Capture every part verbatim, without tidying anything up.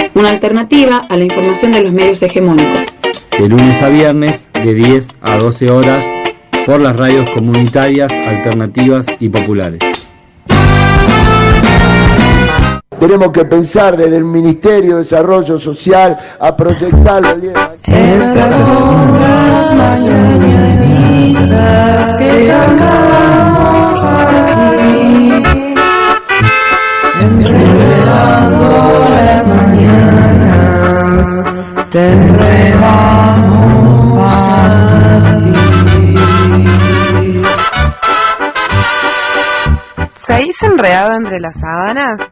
una alternativa a la información de los medios hegemónicos. De lunes a viernes, de diez a doce horas, por las radios comunitarias, alternativas y populares. Tenemos que pensar desde el Ministerio de Desarrollo Social a proyectarlo el día de ¿Seguís enredado entre las sábanas?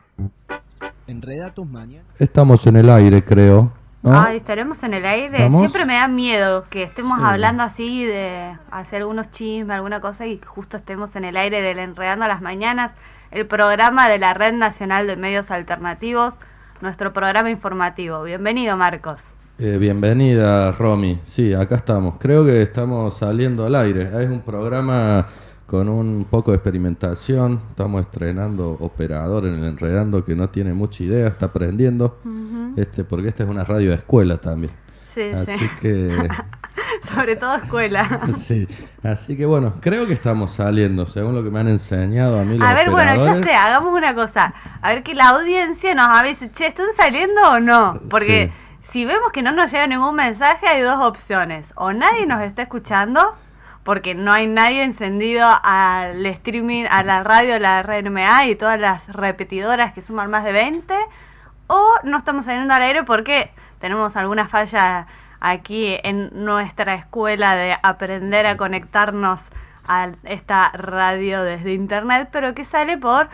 Enreda tus mañanas. Estamos en el aire, creo, ¿no? Ay, estaremos en el aire. ¿Estamos? Siempre me da miedo que estemos Sí. hablando así de hacer algunos chismes, alguna cosa y justo estemos en el aire del Enredando a las Mañanas, el programa de la Red Nacional de Medios Alternativos, nuestro programa informativo. Bienvenido, Marcos. Eh, bienvenida, Romy. Sí, acá estamos. Creo que estamos saliendo al aire. Es un programa con un poco de experimentación. Estamos estrenando operador en el Enredando que no tiene mucha idea, está aprendiendo. Uh-huh. Este, porque esta es una radio de escuela también. Sí, así sí. que sobre todo escuela. Sí, así que bueno, creo que estamos saliendo, según lo que me han enseñado a mí los A ver, operadores. bueno, ya sé, hagamos una cosa. A ver que la audiencia nos avise, che, ¿están saliendo o no? Porque sí. Si vemos que no nos llega ningún mensaje, hay dos opciones. O nadie nos está escuchando, porque no hay nadie encendido al streaming, a la radio, la R N M A y todas las repetidoras que suman más de veinte, o no estamos saliendo al aire porque tenemos alguna falla aquí en nuestra escuela de aprender a conectarnos a esta radio desde internet, pero que sale por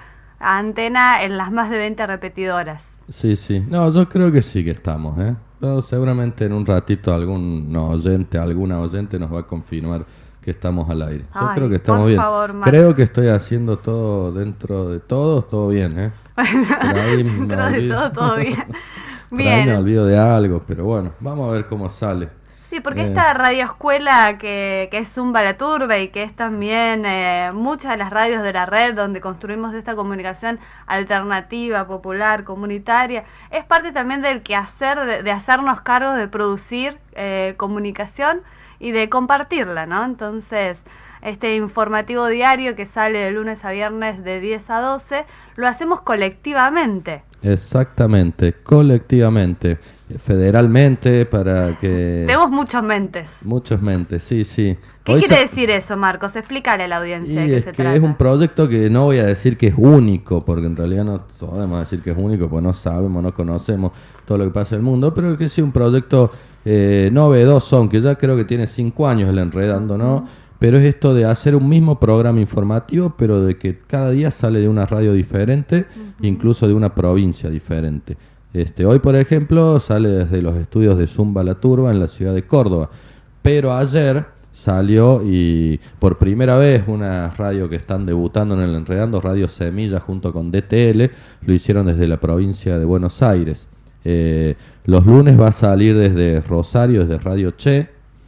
antena en las más de veinte repetidoras. Sí, sí. No, yo creo que sí que estamos, ¿eh? Pero seguramente en un ratito algún oyente, alguna oyente nos va a confirmar que estamos al aire. Yo Ay, creo que estamos por bien. favor, Marcos. Creo que estoy haciendo todo dentro de todo, todo bien, ¿eh? Por ahí me dentro de olvido. todo, todo bien. Por Bien. ahí me olvido de algo, pero bueno, vamos a ver cómo sale. Sí, porque Eh. esta radio escuela que, que es Zumba la Turba y que es también eh, muchas de las radios de la red donde construimos esta comunicación alternativa, popular, comunitaria, es parte también del quehacer de, de hacernos cargo de producir eh, comunicación y de compartirla, ¿no? Entonces, este informativo diario que sale de lunes a viernes de diez a doce, lo hacemos colectivamente. Exactamente, colectivamente, federalmente, para que... Tenemos muchas mentes. Muchas mentes, sí, sí. ¿Qué Hoy quiere sa- decir eso, Marcos? Explícale a la audiencia de Y qué es se que trata. es un proyecto que no voy a decir que es único, porque en realidad no podemos decir que es único, porque no sabemos, no conocemos todo lo que pasa en el mundo, pero que sí un proyecto eh, novedoso, aunque ya creo que tiene cinco años el Enredando, ¿no? Uh-huh. Pero es esto de hacer un mismo programa informativo, pero de que cada día sale de una radio diferente, uh-huh. incluso de una provincia diferente. Este, hoy, por ejemplo, sale desde los estudios de Zumba la Turba en la ciudad de Córdoba, pero ayer salió y por primera vez una radio que están debutando en el Enredando, Radio Semilla junto con D T L, lo hicieron desde la provincia de Buenos Aires. Eh, los lunes va a salir desde Rosario, desde Radio Che.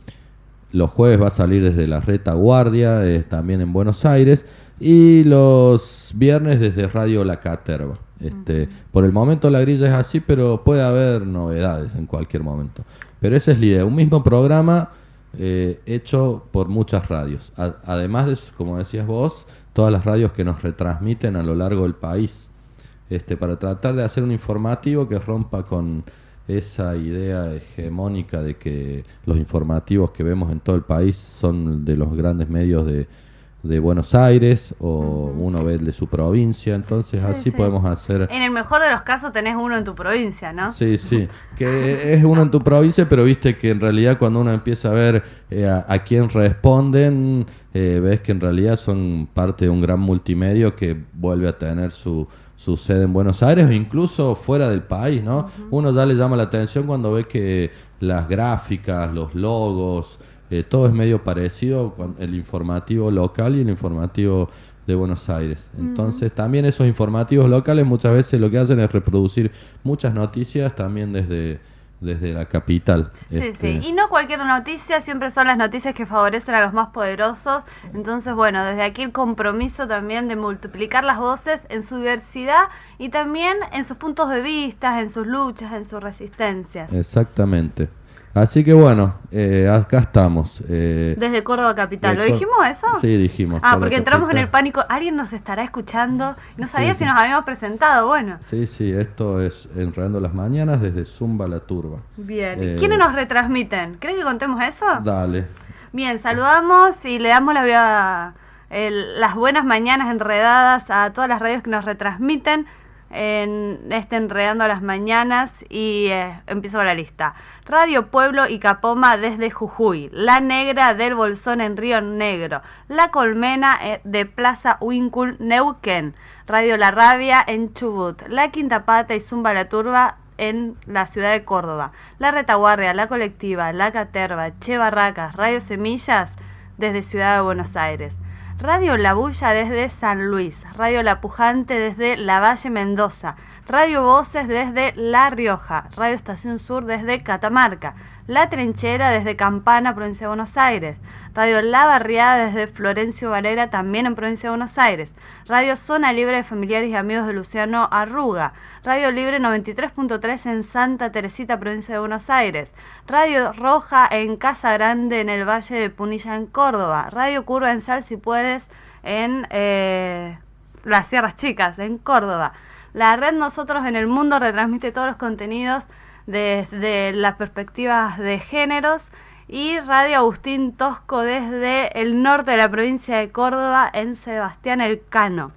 Los jueves va a salir desde la Retaguardia, eh, también en Buenos Aires. Y los viernes desde Radio La Caterva. Este, uh-huh. Por el momento la grilla es así, pero puede haber novedades en cualquier momento. Pero esa es la idea, un mismo programa eh, hecho por muchas radios. A- además de, como decías vos, todas las radios que nos retransmiten a lo largo del país. Este, para tratar de hacer un informativo que rompa con esa idea hegemónica de que los informativos que vemos en todo el país son de los grandes medios de, de Buenos Aires o uh-huh. uno ve el de su provincia, entonces sí, así sí. podemos hacer... En el mejor de los casos tenés uno en tu provincia, ¿no? Sí, sí, que es uno en tu provincia, pero viste que en realidad cuando uno empieza a ver eh, a, a quién responden, eh, ves que en realidad son parte de un gran multimedio que vuelve a tener su... su sede en Buenos Aires o incluso fuera del país, ¿no? Uh-huh. Uno ya le llama la atención cuando ve que las gráficas, los logos, eh, todo es medio parecido, con el informativo local y el informativo de Buenos Aires. Entonces, uh-huh. también esos informativos locales muchas veces lo que hacen es reproducir muchas noticias también desde desde la capital. Sí, este... sí, y no cualquier noticia, siempre son las noticias que favorecen a los más poderosos. Entonces, bueno, desde aquí el compromiso también de multiplicar las voces en su diversidad y también en sus puntos de vista, en sus luchas, en sus resistencias. Exactamente. Así que bueno, eh, acá estamos. Eh, Desde Córdoba Capital, ¿lo Cor- dijimos eso? Sí, dijimos. Ah, Córdoba porque entramos en Capital. el pánico, alguien nos estará escuchando, no sabía Sí, si sí. nos habíamos presentado, bueno. Sí, sí, esto es Enredando las Mañanas desde Zumba la Turba. Bien, Eh, ¿quiénes nos retransmiten? ¿Crees que contemos eso? Dale. Bien, saludamos y le damos la vía, el- las buenas mañanas enredadas a todas las radios que nos retransmiten en este Enredando las Mañanas y eh, empiezo con la lista. Radio Pueblo y Capoma desde Jujuy, La Negra del Bolsón en Río Negro, La Colmena eh, de Plaza Huincul, Neuquén, Radio La Rabia en Chubut, La Quinta Pata y Zumba la Turba en la ciudad de Córdoba, La Retaguardia, La Colectiva, La Caterva, Che Barracas, Radio Semillas desde Ciudad de Buenos Aires, Radio La Bulla desde San Luis, Radio La Pujante desde La Valle Mendoza, Radio Voces desde La Rioja, Radio Estación Sur desde Catamarca, La Trinchera desde Campana, provincia de Buenos Aires, Radio La Barriada desde Florencio Varela, también en provincia de Buenos Aires, Radio Zona Libre de Familiares y Amigos de Luciano Arruga, Radio Libre noventa y tres punto tres en Santa Teresita, provincia de Buenos Aires, Radio Roja en Casa Grande en el Valle de Punilla en Córdoba, Radio Curva en Sal si puedes en eh, las Sierras Chicas en Córdoba. La red Nosotros en el Mundo retransmite todos los contenidos desde las perspectivas de géneros y Radio Agustín Tosco desde el norte de la provincia de Córdoba en Sebastián Elcano.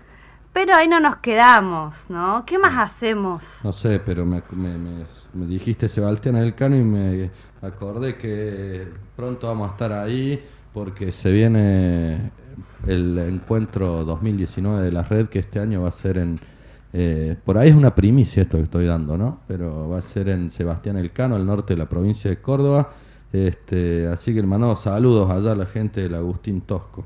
Pero ahí no nos quedamos, ¿no? ¿Qué más hacemos? No sé, pero me, me, me, me dijiste Sebastián Elcano y me acordé que pronto vamos a estar ahí porque se viene el encuentro dos mil diecinueve de la red, que este año va a ser en... Eh, por ahí es una primicia esto que estoy dando, ¿no? Pero va a ser en Sebastián Elcano, al norte de la provincia de Córdoba. Este, así que hermano, saludos allá a la gente del Agustín Tosco.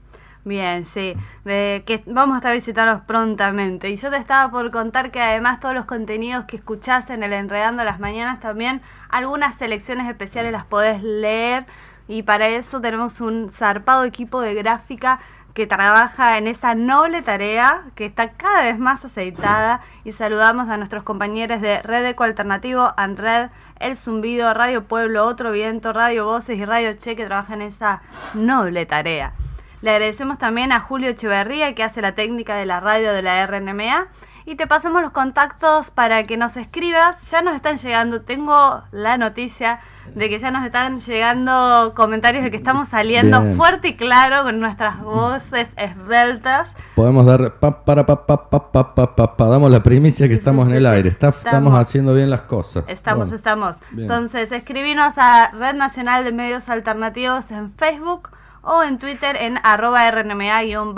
Bien, sí, de que vamos a estar visitándolos prontamente. Y yo te estaba por contar que además todos los contenidos que escuchás en el Enredando las Mañanas, también algunas selecciones especiales las podés leer, y para eso tenemos un zarpado equipo de gráfica que trabaja en esa noble tarea que está cada vez más aceitada, y saludamos a nuestros compañeros de Red Eco Alternativo, ANRED, El Zumbido, Radio Pueblo, Otro Viento, Radio Voces y Radio Che, que trabajan en esa noble tarea. Le agradecemos también a Julio Echeverría, que hace la técnica de la radio de la R N M A, y te pasamos los contactos para que nos escribas. Ya nos están llegando, tengo la noticia de que ya nos están llegando comentarios de que estamos saliendo Bien. fuerte y claro con nuestras voces esbeltas. Podemos dar pa, para pa, pa, pa, pa, pa, pa, pa. Damos la primicia que estamos en el aire. Está, estamos, Estamos. haciendo bien las cosas. Estamos, Bueno, estamos. bien. Entonces, escribinos a Red Nacional de Medios Alternativos en Facebook o en Twitter en arroba R N M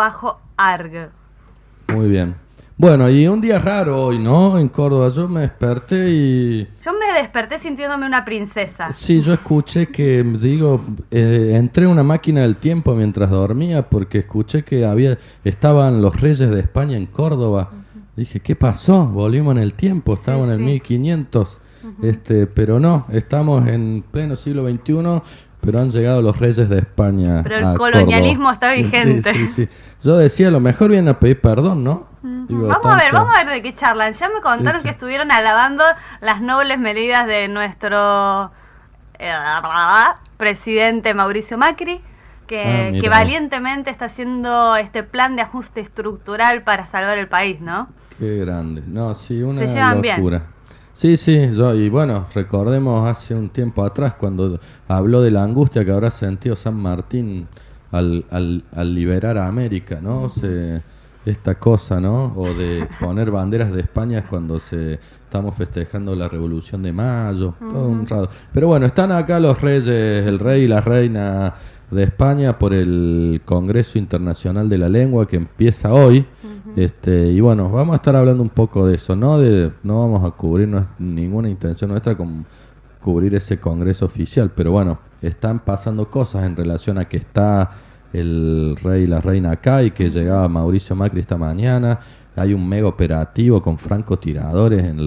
A-arg. Muy bien. Bueno, y un día raro hoy, ¿no? En Córdoba. Yo me desperté y... Yo me desperté sintiéndome una princesa. Sí, yo escuché que, digo, eh, entré en una máquina del tiempo mientras dormía porque escuché que había estaban los reyes de España en Córdoba. Uh-huh. Dije, ¿qué pasó? Volvimos en el tiempo, estábamos Sí, en el sí. mil quinientos. Uh-huh. Este, pero no, estamos en pleno siglo veintiuno, pero han llegado los reyes de España. Pero el a colonialismo Córdoba. está vigente. Sí, sí, sí. Yo decía, a lo mejor vienen a pedir perdón, ¿no? Digo, Vamos a ver, tanto- vamos a ver de qué charlan. Ya me contaron Sí, sí. que estuvieron alabando las nobles medidas de nuestro eh, presidente Mauricio Macri, que, Ah, mira. que valientemente está haciendo este plan de ajuste estructural para salvar el país, ¿no? Qué grande. No, sí, una Se llevan bien. locura. Sí, sí, yo, y bueno, recordemos hace un tiempo atrás cuando habló de la angustia que habrá sentido San Martín al, al, al liberar a América, ¿no? Se, esta cosa, ¿no? O de poner banderas de España cuando se estamos festejando la Revolución de Mayo, todo un rato. Pero bueno, están acá los reyes, el rey y la reina de España por el Congreso Internacional de la Lengua que empieza hoy. Uh-huh. Este, y bueno, vamos a estar hablando un poco de eso, no de no vamos a cubrir no es ninguna intención nuestra con cubrir ese congreso oficial, pero bueno, están pasando cosas en relación a que está el rey y la reina acá y que llegaba Mauricio Macri esta mañana. Hay un mega operativo con francotiradores en las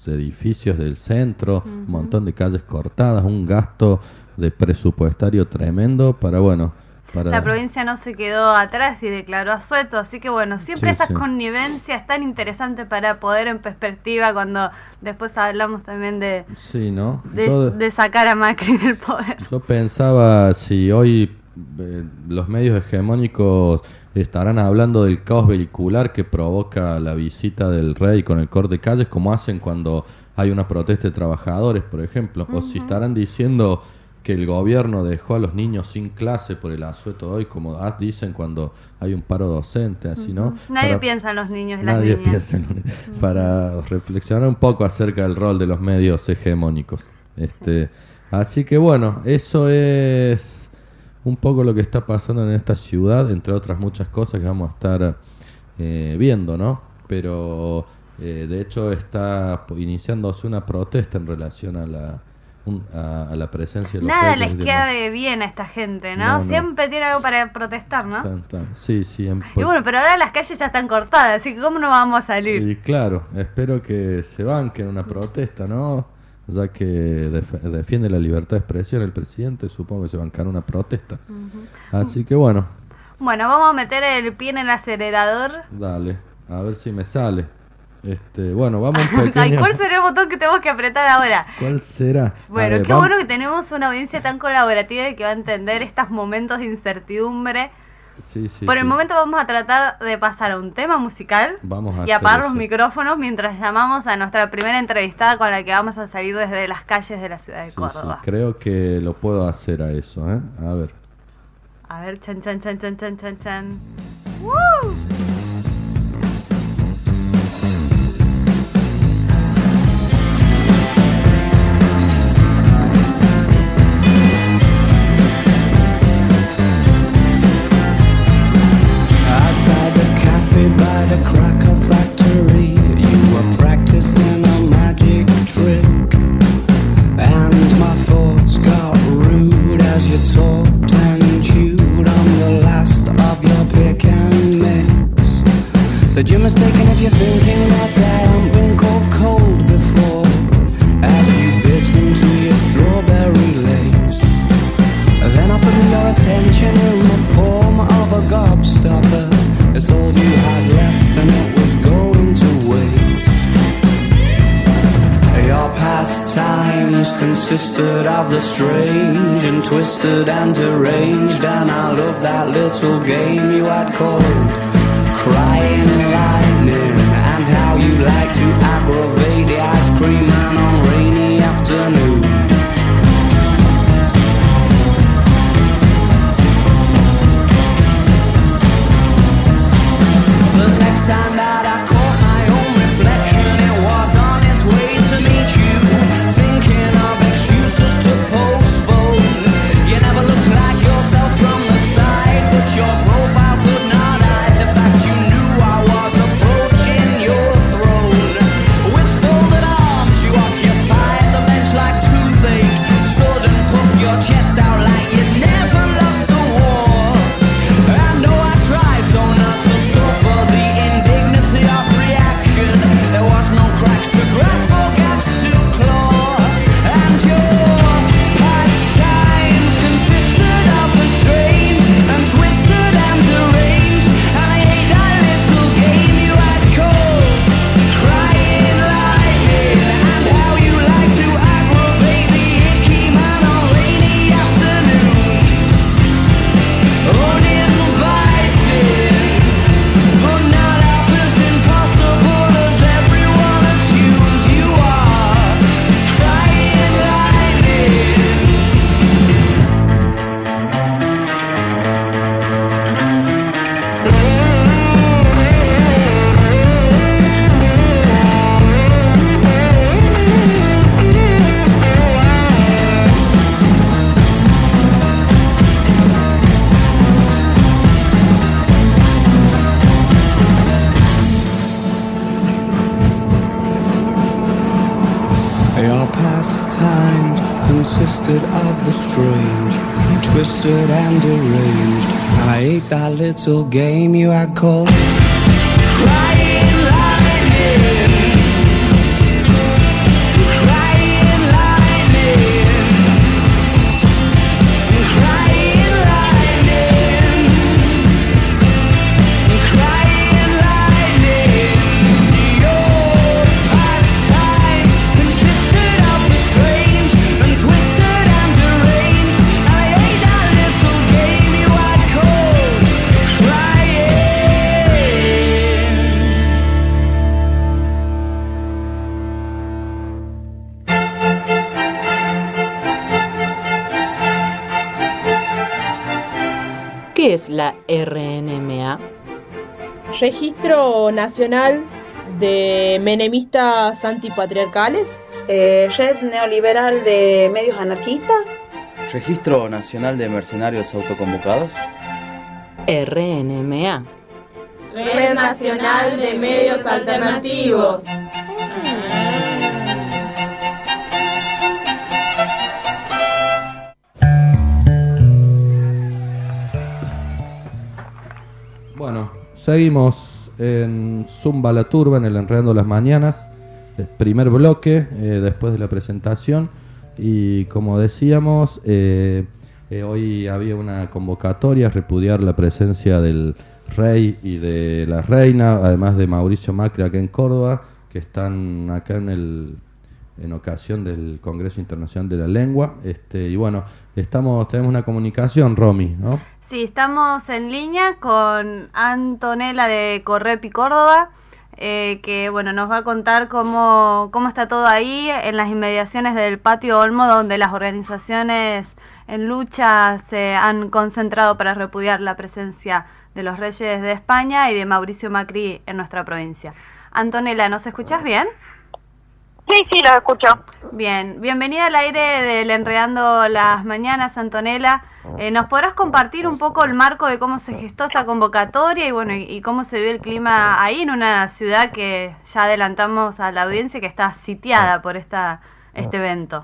edificios del centro, uh-huh. un montón de calles cortadas, un gasto de presupuestario tremendo para, bueno... Para... La provincia no se quedó atrás y declaró asueto, así que bueno, siempre sí, esas sí. connivencias tan interesantes para poder en perspectiva cuando después hablamos también de, sí, ¿no? de, yo, de sacar a Macri del poder. Yo pensaba si hoy eh, los medios hegemónicos estarán hablando del caos vehicular que provoca la visita del rey con el corte de calles, como hacen cuando hay una protesta de trabajadores, por ejemplo, uh-huh. o si estarán diciendo que el gobierno dejó a los niños sin clase por el asueto de hoy, como dicen cuando hay un paro docente, así, ¿no? Nadie para, piensa en los niños y las nadie niñas. Piensa en los niños. Uh-huh. Para reflexionar un poco acerca del rol de los medios hegemónicos. Este, sí. Así que bueno, eso es un poco lo que está pasando en esta ciudad, entre otras muchas cosas que vamos a estar eh, viendo, ¿no? Pero eh, de hecho está iniciándose una protesta en relación a la A, a la presencia de los Nada reyes les queda de bien a esta gente, ¿no? No, no. Siempre tiene algo para protestar, ¿no? Tan, tan. Sí, sí. En... Y bueno, pero ahora las calles ya están cortadas, así que ¿cómo no vamos a salir? Y claro, espero que se banquen una protesta, ¿no? Ya que def- defiende la libertad de expresión el presidente, supongo que se bancará una protesta. Uh-huh. Así que bueno. Bueno, vamos a meter el pie en el acelerador. Dale, a ver si me sale. Este, bueno, vamos un pequeño... Ay, ¿cuál será el botón que tenemos que apretar ahora? ¿Cuál será? Bueno, ver, qué vamos... bueno que tenemos una audiencia tan colaborativa y que va a entender estos momentos de incertidumbre. Sí, sí, Por el sí. momento vamos a tratar de pasar a un tema musical vamos a y apagar los eso. micrófonos mientras llamamos a nuestra primera entrevistada con la que vamos a salir desde las calles de la ciudad de sí, Córdoba. Sí, creo que lo puedo hacer a eso, ¿eh? A ver. A ver, chan, chan, chan, chan, chan, chan, chan. ¡Woo! Said you're mistaken if you're thinking that I haven't been cold, cold before. As you bit into your strawberry lace, then offered me your attention in the form of a gobstopper. It's all you had left and it was going to waste. Your pastimes consisted of the strange and twisted and deranged, and I loved that little game you had called Crying Lightning, and how you like to aggravate the ice cream man on rainy afternoons. The next time that I caught my own reflection, it was on its way to meet you, thinking of excuses to postpone. You never looked like yourself from the side, but your profile could not hide the fact you knew I was approaching your throne. With folded arms you occupied the bench like toothache, stood and puffed your chest out like you'd never lost the war. I know I tried so not to suffer the indignity of reaction. There was no cracks to grasp or gaps to claw, and your pastimes consisted of the strange and twisted and deranged, and I hate that little game you had called Crying Lightning, and how you like to aggravate the icky man on rainy afternoons. Uninvited, but not half as impossible as everyone assumes you are. Crying Lightning. Your pastimes consisted of the strange, twisted and deranged, and I ate that little game you had called Crying Lightning. ¿Qué es la R N M A? Registro Nacional de Menemistas Antipatriarcales. Eh, Red Neoliberal de Medios Anarquistas. Registro Nacional de Mercenarios Autoconvocados. R N M A. Red Nacional de Medios Alternativos. Bueno, seguimos en Zumba la Turba, en el Enredando las Mañanas, el primer bloque, eh, después de la presentación. Y como decíamos, eh, eh, hoy había una convocatoria a repudiar la presencia del rey y de la reina, además de Mauricio Macri acá en Córdoba, que están acá en el en ocasión del Congreso Internacional de la Lengua. Este, y bueno, estamos tenemos una comunicación, Romy, ¿no? Sí, estamos en línea con Antonella de Correpi Córdoba, eh, que bueno nos va a contar cómo, cómo está todo ahí en las inmediaciones del Patio Olmo, donde las organizaciones en lucha se han concentrado para repudiar la presencia de los reyes de España y de Mauricio Macri en nuestra provincia. Antonella, ¿nos escuchás bien? Sí, sí, los escucho. Bien, bienvenida al aire del Enredando las Mañanas, Antonella. Eh, ¿Nos podrás compartir un poco el marco de cómo se gestó esta convocatoria y bueno y, y cómo se vive el clima ahí en una ciudad que ya adelantamos a la audiencia que está sitiada por esta este evento?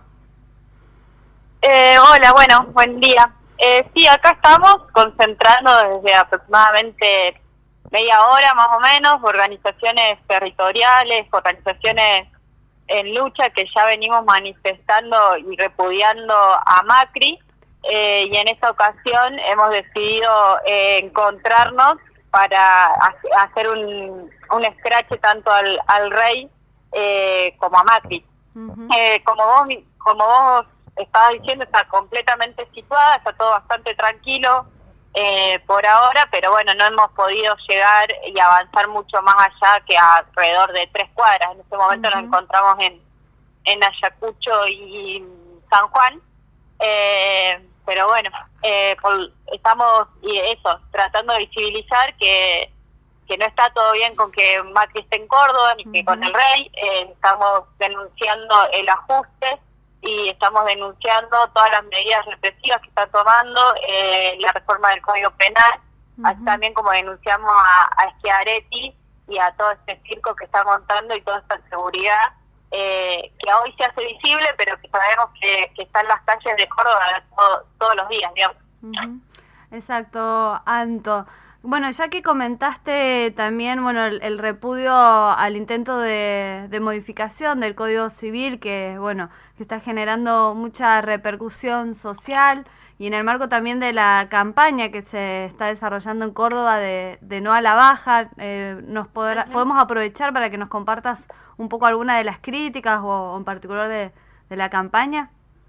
Eh, hola, bueno, buen día. Eh, sí, acá estamos concentrando desde aproximadamente media hora más o menos, organizaciones territoriales, organizaciones en lucha que ya venimos manifestando y repudiando a Macri, eh, y en esta ocasión hemos decidido eh, encontrarnos para ha- hacer un, un escrache tanto al, al rey eh, como a Macri. Uh-huh. Eh, como vos como vos estabas diciendo, está completamente situada, está todo bastante tranquilo eh, por ahora, pero bueno, no hemos podido llegar y avanzar mucho más allá que alrededor de tres cuadras. En este momento uh-huh. nos encontramos en, en Ayacucho y San Juan, eh, pero bueno, eh, por, estamos y eso tratando de visibilizar que, que no está todo bien con que Macri esté en Córdoba ni uh-huh. que con el rey. Eh, estamos denunciando el ajuste y estamos denunciando todas las medidas represivas que está tomando, eh, la reforma del Código Penal, uh-huh. así también como denunciamos a, a Schiaretti y a todo este circo que está montando y toda esta seguridad eh, que hoy se hace visible, pero que sabemos que, que está en las calles de Córdoba todo, todos los días, digamos. Uh-huh. Exacto, Anto. Bueno, ya que comentaste también, bueno, el, el repudio al intento de, de modificación del Código Civil, que bueno, que está generando mucha repercusión social, y en el marco también de la campaña que se está desarrollando en Córdoba de, de no a la baja, eh, nos podrá, uh-huh. podemos aprovechar para que nos compartas un poco alguna de las críticas o, o en particular de, de la campaña.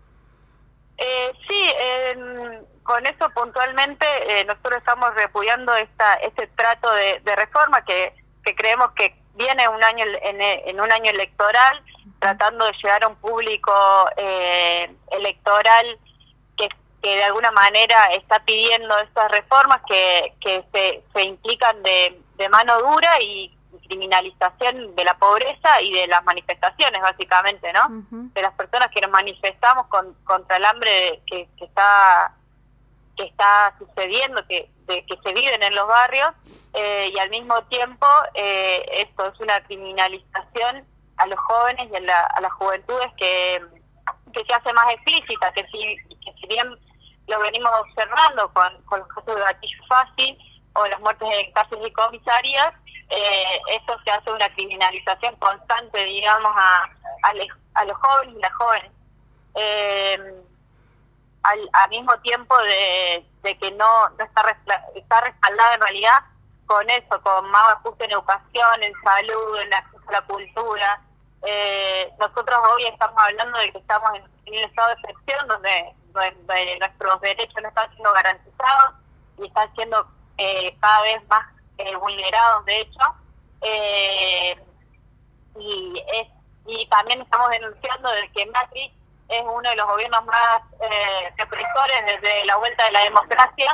Eh, sí, eh, con eso puntualmente eh, nosotros estamos repudiando esta este trato de, de reforma que, que creemos que viene un año en, en un año electoral, tratando de llegar a un público eh, electoral que, que de alguna manera está pidiendo estas reformas que, que se, se implican de, de mano dura y criminalización de la pobreza y de las manifestaciones, básicamente, ¿no? Uh-huh. De las personas que nos manifestamos con, contra el hambre que, que está que está sucediendo, que de, que se viven en los barrios, eh, y al mismo tiempo eh, esto es una criminalización a los jóvenes y a, la, a las juventudes que, que se hace más explícita, que si, que si bien lo venimos observando con, con los casos de gatillo fácil o las muertes en cárceles y comisarías, eh, esto se hace una criminalización constante, digamos, a, a, le, a los jóvenes y las jóvenes. Eh, al, al mismo tiempo de, de que no, no está, está respaldada en realidad con eso, con más ajuste en educación, en salud, en acceso a la cultura. Eh, nosotros hoy estamos hablando de que estamos en, en un estado de excepción donde, donde nuestros derechos no están siendo garantizados y están siendo eh, cada vez más eh, vulnerados, de hecho. Eh, y, es, y también estamos denunciando de que Macri es uno de los gobiernos más eh, represores desde la vuelta de la democracia,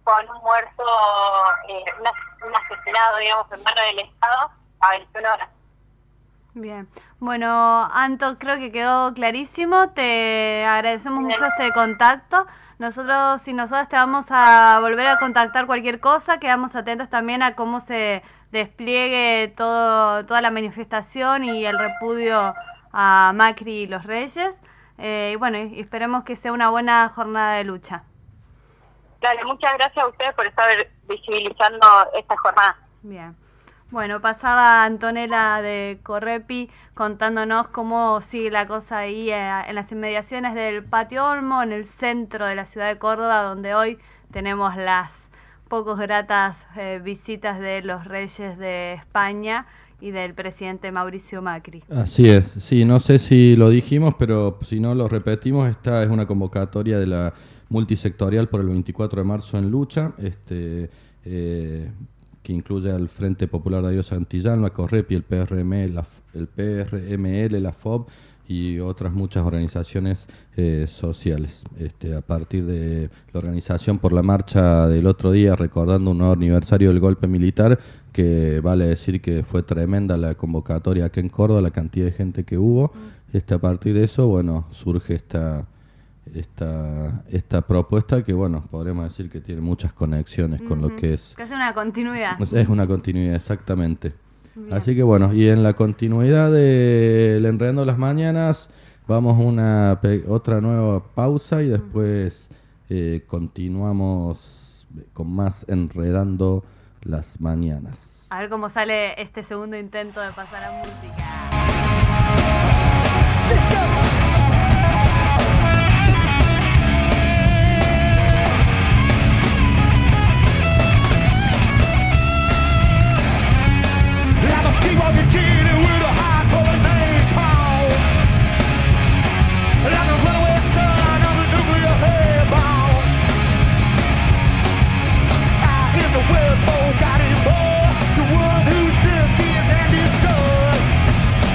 con un muerto, eh, un, un asesinado, digamos, en mano del Estado a veintiuna horas. Bien, bueno, Anto, creo que quedó clarísimo, te agradecemos Bien. mucho este contacto. Nosotros y nosotras te vamos a volver a contactar cualquier cosa, quedamos atentas también a cómo se despliegue todo, toda la manifestación y el repudio a Macri y los Reyes. Eh, y bueno, y esperemos que sea una buena jornada de lucha. Dale, muchas gracias a ustedes por estar visibilizando esta jornada. Bien. Bueno, pasaba Antonella de Correpi contándonos cómo sigue la cosa ahí eh, en las inmediaciones del Patio Olmo, en el centro de la ciudad de Córdoba, donde hoy tenemos las pocos gratas eh, visitas de los reyes de España y del presidente Mauricio Macri. Así es, sí, no sé si lo dijimos, pero si no lo repetimos, esta es una convocatoria de la multisectorial por el veinticuatro de marzo en lucha, este eh, que incluye al Frente Popular Darío Santillán, la Correpi, el P R M, la, el P R M L, la F O B y otras muchas organizaciones eh, sociales. Este, a partir de la organización por la marcha del otro día, recordando un nuevo aniversario del golpe militar, que vale decir que fue tremenda la convocatoria aquí en Córdoba, la cantidad de gente que hubo. Este, a partir de eso, bueno, surge esta esta esta propuesta que, bueno, podríamos decir que tiene muchas conexiones con Uh-huh. lo que es. Que es una continuidad. Es es una continuidad, exactamente. Bien. Así que bueno, y en la continuidad del Enredando las Mañanas, vamos a una pe- otra nueva pausa y después eh, continuamos con más Enredando las Mañanas. A ver cómo sale este segundo intento de pasar a música. Like a streetwalking kid with a high polar name called. Like a runaway son of a nuclear head bomb. I am the word for God in boy, the one who sent him and destroyed.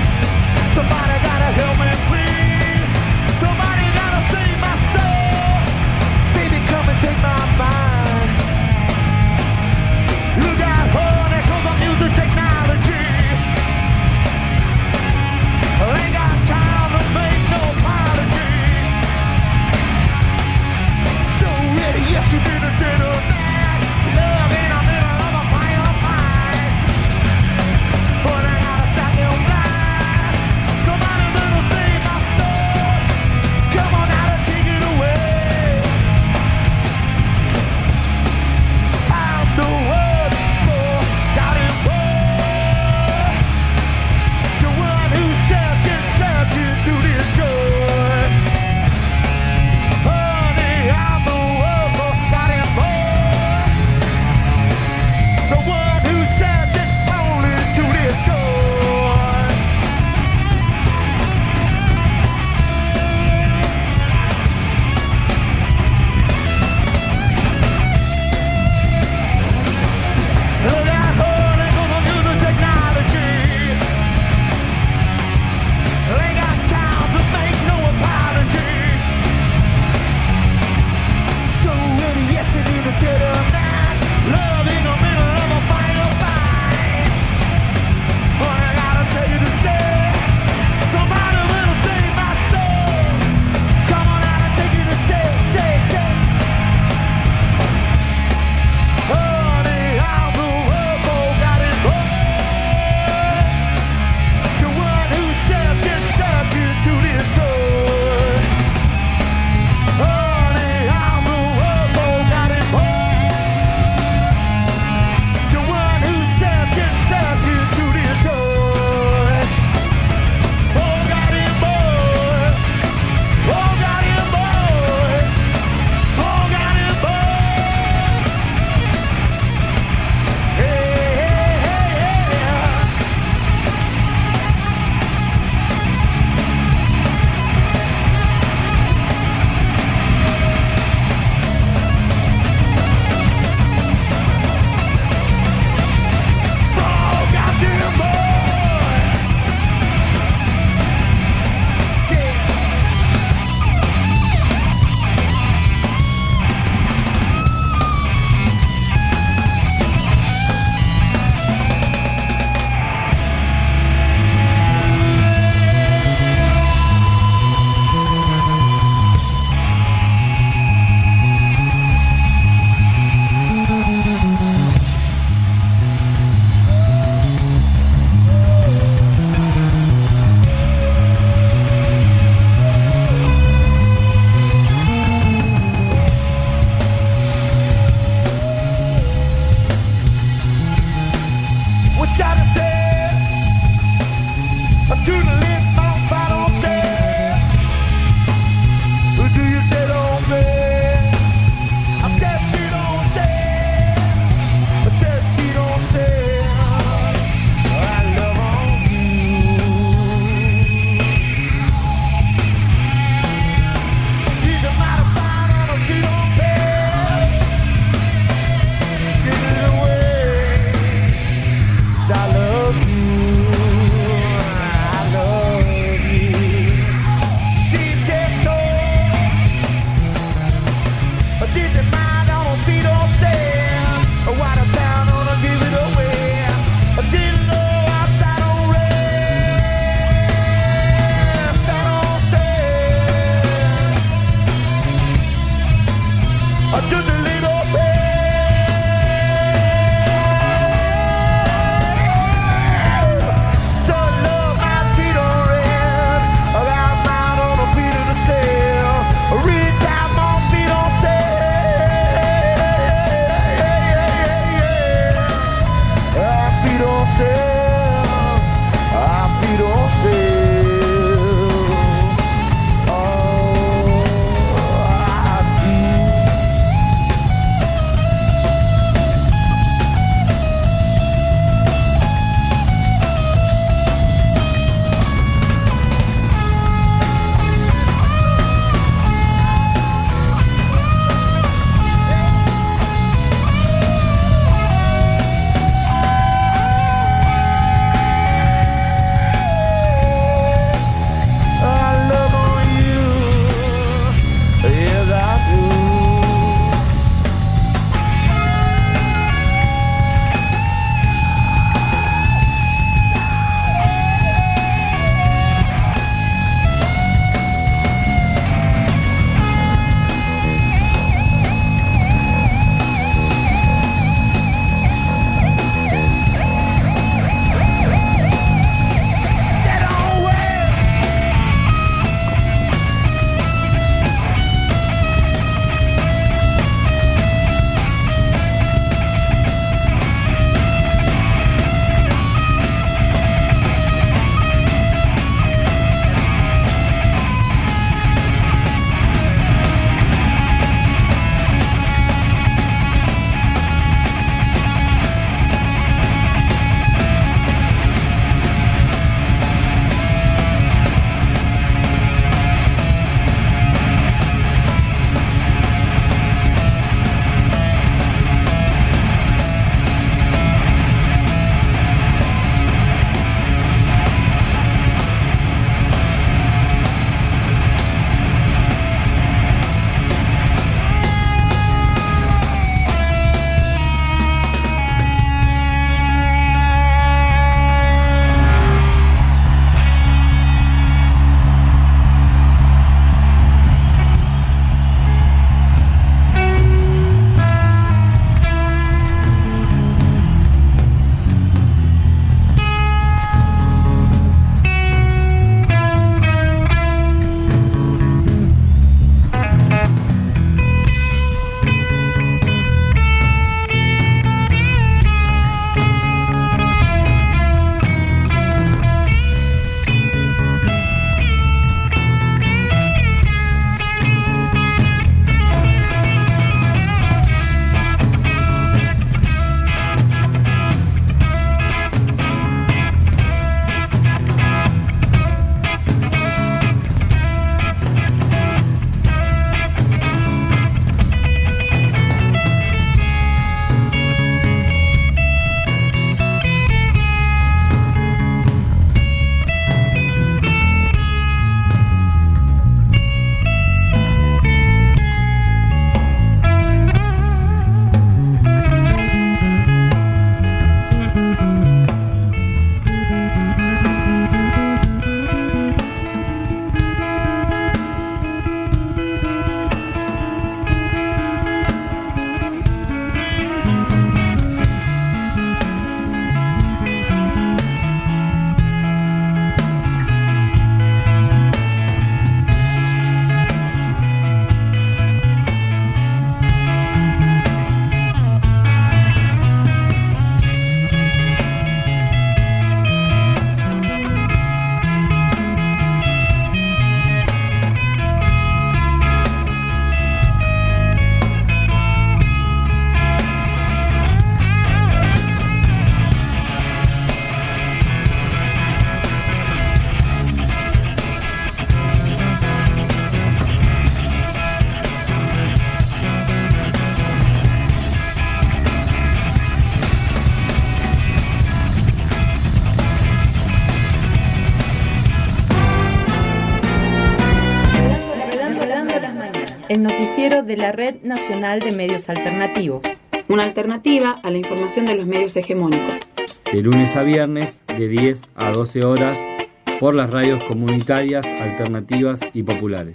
el noticiero de la Red Nacional de Medios Alternativos. Una alternativa a la información de los medios hegemónicos. De lunes a viernes, de diez a doce horas, por las radios comunitarias, alternativas y populares.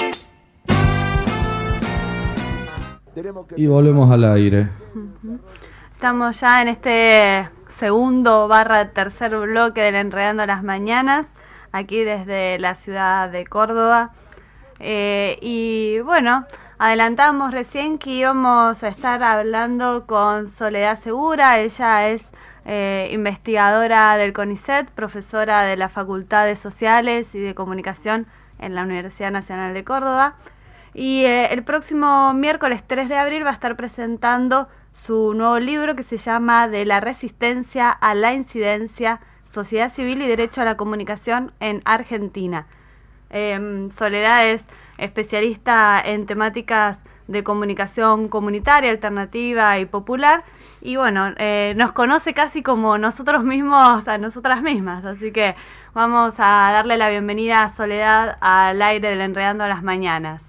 Y volvemos al aire. Estamos ya en este segundo barra tercer bloque del Enredando las Mañanas, aquí desde la ciudad de Córdoba. Eh, y bueno, adelantamos recién que íbamos a estar hablando con Soledad Segura. Ella es eh, investigadora del CONICET, profesora de la Facultad de Sociales y de Comunicación en la Universidad Nacional de Córdoba. Y eh, el próximo miércoles tres de abril va a estar presentando su nuevo libro que se llama De la resistencia a la incidencia, sociedad civil y derecho a la comunicación en Argentina. Eh, Soledad es especialista en temáticas de comunicación comunitaria, alternativa y popular, y bueno, eh, nos conoce casi como nosotros mismos a nosotras mismas, así que vamos a darle la bienvenida a Soledad al aire del Enredando las Mañanas.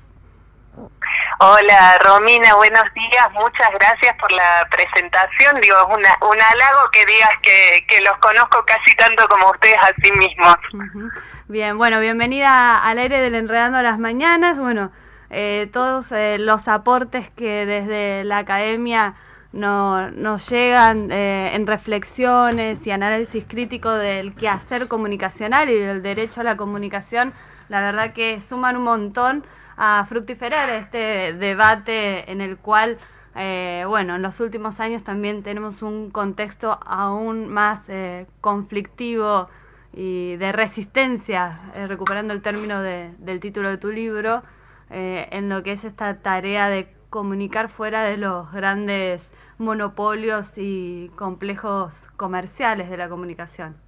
Hola Romina, buenos días, muchas gracias por la presentación. Digo, es una, un halago que digas que, que los conozco casi tanto como ustedes a sí mismos. Uh-huh. Bien, bueno, bienvenida al aire del Enredando las Mañanas. Bueno, eh, todos eh, los aportes que desde la academia no, nos llegan eh, en reflexiones y análisis crítico del quehacer comunicacional y del derecho a la comunicación, la verdad que suman un montón a fructiferar este debate en el cual, eh, bueno, en los últimos años también tenemos un contexto aún más eh, conflictivo y de resistencia, eh, recuperando el término de, del título de tu libro, eh, en lo que es esta tarea de comunicar fuera de los grandes monopolios y complejos comerciales de la comunicación.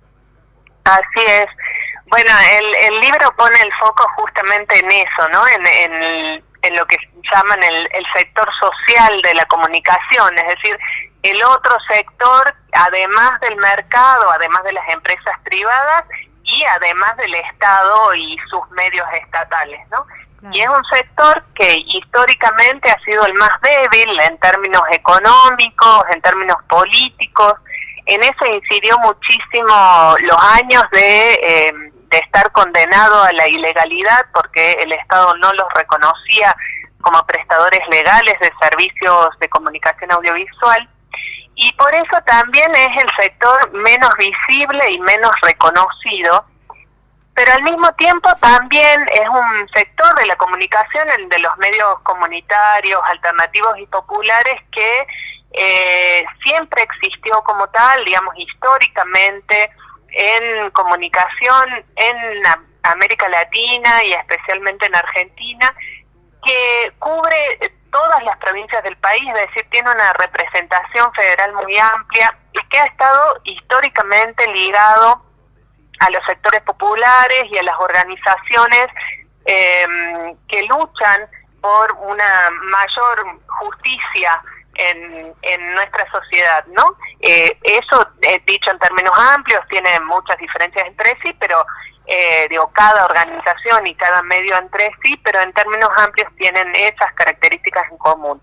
Así es. Bueno, el, el libro pone el foco justamente en eso, ¿no? En, en, en lo que llaman el, el sector social de la comunicación, es decir, el otro sector, además del mercado, además de las empresas privadas y además del Estado y sus medios estatales, ¿no? Claro. Y es un sector que históricamente ha sido el más débil en términos económicos, en términos políticos. En eso incidió muchísimo los años de... Eh, de estar condenado a la ilegalidad porque el Estado no los reconocía como prestadores legales de servicios de comunicación audiovisual, y por eso también es el sector menos visible y menos reconocido, pero al mismo tiempo también es un sector de la comunicación, el de los medios comunitarios, alternativos y populares, que eh, siempre existió como tal, digamos, históricamente, en comunicación en América Latina y especialmente en Argentina, que cubre todas las provincias del país, es decir, tiene una representación federal muy amplia y que ha estado históricamente ligado a los sectores populares y a las organizaciones eh, que luchan por una mayor justicia En, en nuestra sociedad, ¿no? Eh, eso, eh, dicho en términos amplios, tiene muchas diferencias entre sí, pero eh, digo, cada organización y cada medio entre sí, pero en términos amplios tienen esas características en común.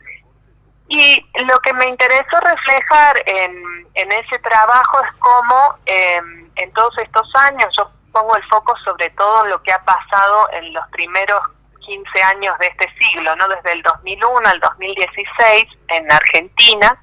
Y lo que me interesó reflejar en, en ese trabajo es cómo eh, en todos estos años, yo pongo el foco sobre todo en lo que ha pasado en los primeros quince años de este siglo, ¿no? Desde el dos mil uno al dos mil dieciséis en Argentina,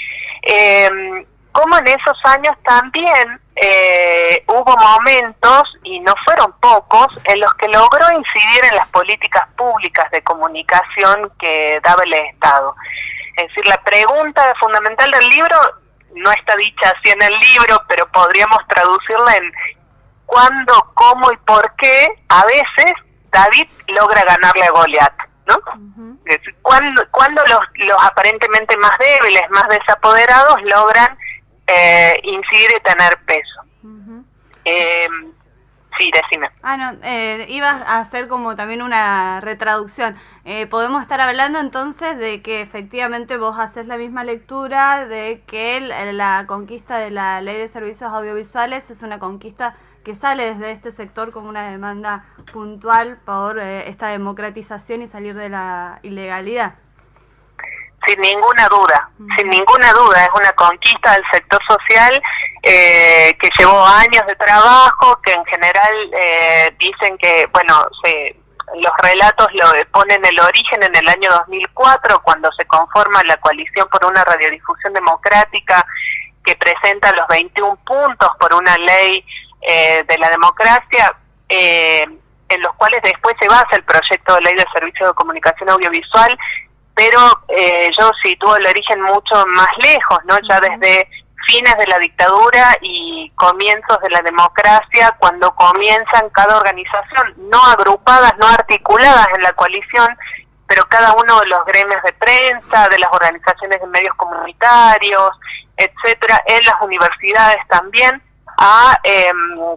eh, como en esos años también eh, hubo momentos, y no fueron pocos, en los que logró incidir en las políticas públicas de comunicación que daba el Estado. Es decir, la pregunta fundamental del libro no está dicha así en el libro, pero podríamos traducirla en cuándo, cómo y por qué a veces David logra ganarle a Goliat, ¿no? Uh-huh. Es decir, cuando, cuando los, los aparentemente más débiles, más desapoderados logran eh, incidir y tener peso. Uh-huh. Eh, sí, decime. Ah, no, eh, ibas a hacer como también una retraducción. Eh, podemos estar hablando entonces de que efectivamente vos haces la misma lectura de que el, la conquista de la Ley de Servicios Audiovisuales es una conquista que sale desde este sector como una demanda puntual por eh, esta democratización y salir de la ilegalidad. Sin ninguna duda, uh-huh. sin ninguna duda, es una conquista del sector social eh, que llevó años de trabajo, que en general eh, dicen que, bueno, se, los relatos lo ponen el origen en el año dos mil cuatro, cuando se conforma la Coalición por una Radiodifusión Democrática, que presenta los veintiún puntos por una ley eh, de la democracia, eh, en los cuales después se basa el proyecto de ley de servicios de comunicación audiovisual, pero eh, yo sitúo el origen mucho más lejos, ¿no? Ya desde fines de la dictadura y comienzos de la democracia, cuando comienzan cada organización, no agrupadas, no articuladas en la coalición, pero cada uno de los gremios de prensa, de las organizaciones de medios comunitarios, etcétera, en las universidades también, a, eh,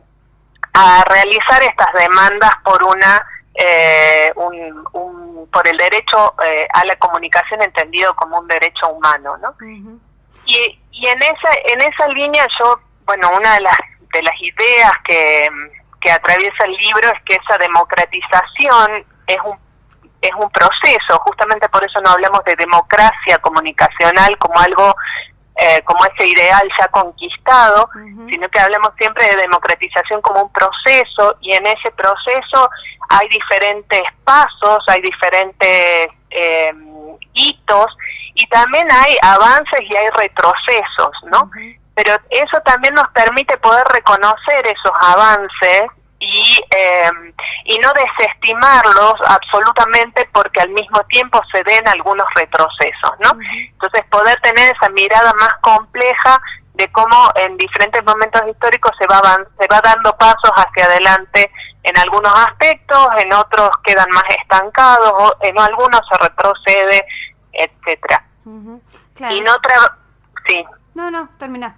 a realizar estas demandas por una eh, un, un por el derecho eh, a la comunicación entendido como un derecho humano, ¿no? Uh-huh. Y, y en esa en esa línea yo, bueno, una de las de las ideas que, que atraviesa el libro es que esa democratización es un es un proceso, justamente por eso no hablamos de democracia comunicacional como algo eh, como ese ideal ya conquistado, uh-huh. sino que hablamos siempre de democratización como un proceso, y en ese proceso hay diferentes pasos, hay diferentes eh, hitos, y también hay avances y hay retrocesos, ¿no? Uh-huh. Pero eso también nos permite poder reconocer esos avances y eh, y no desestimarlos absolutamente porque al mismo tiempo se den algunos retrocesos, ¿no? Uh-huh. Entonces poder tener esa mirada más compleja de cómo en diferentes momentos históricos se va se va dando pasos hacia adelante en algunos aspectos, en otros quedan más estancados, o en algunos se retrocede, etcétera. Uh-huh. Claro. Y no tra- sí. No, no, termina.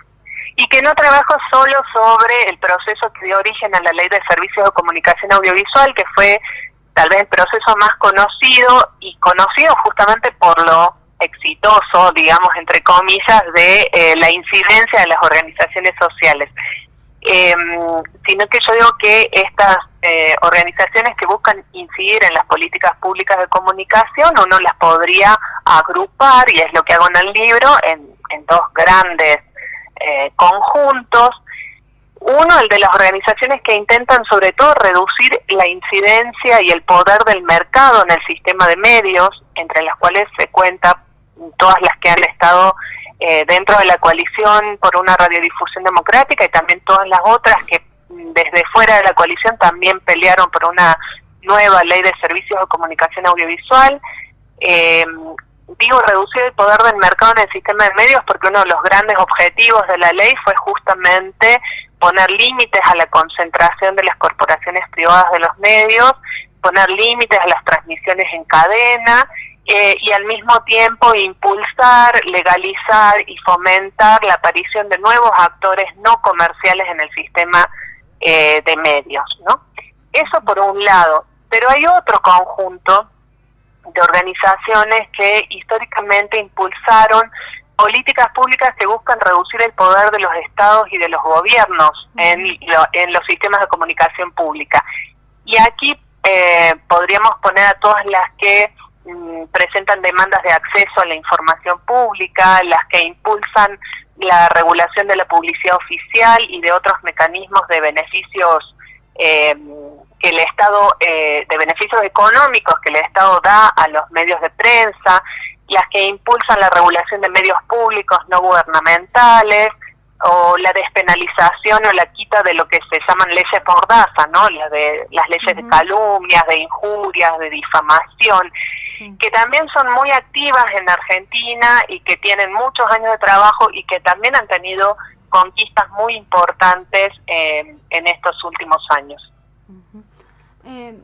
Y que no trabajo solo sobre el proceso que dio origen a la Ley de Servicios de Comunicación Audiovisual, que fue tal vez el proceso más conocido, y conocido justamente por lo exitoso, digamos, entre comillas, de eh, la incidencia de las organizaciones sociales. Eh, sino que yo digo que estas eh, organizaciones que buscan incidir en las políticas públicas de comunicación, uno las podría agrupar, y es lo que hago en el libro, en, en dos grandes Eh, conjuntos. Uno, el de las organizaciones que intentan sobre todo reducir la incidencia y el poder del mercado en el sistema de medios, entre las cuales se cuenta todas las que han estado eh, dentro de la coalición por una radiodifusión democrática, y también todas las otras que desde fuera de la coalición también pelearon por una nueva ley de servicios de comunicación audiovisual. eh, Digo reducir el poder del mercado en el sistema de medios porque uno de los grandes objetivos de la ley fue justamente poner límites a la concentración de las corporaciones privadas de los medios, poner límites a las transmisiones en cadena eh, y al mismo tiempo impulsar, legalizar y fomentar la aparición de nuevos actores no comerciales en el sistema eh, de medios, ¿no? Eso por un lado, pero hay otro conjunto de organizaciones que históricamente impulsaron políticas públicas que buscan reducir el poder de los estados y de los gobiernos en, lo, en los sistemas de comunicación pública. Y aquí eh, podríamos poner a todas las que mm, presentan demandas de acceso a la información pública, las que impulsan la regulación de la publicidad oficial y de otros mecanismos de beneficios eh, que el Estado, eh, de beneficios económicos que el Estado da a los medios de prensa, las que impulsan la regulación de medios públicos no gubernamentales, o la despenalización o la quita de lo que se llaman leyes mordaza, ¿no? La de, las leyes uh-huh. de calumnias, de injurias, de difamación, sí. que también son muy activas en Argentina y que tienen muchos años de trabajo y que también han tenido conquistas muy importantes eh, en estos últimos años. Uh-huh. Eh,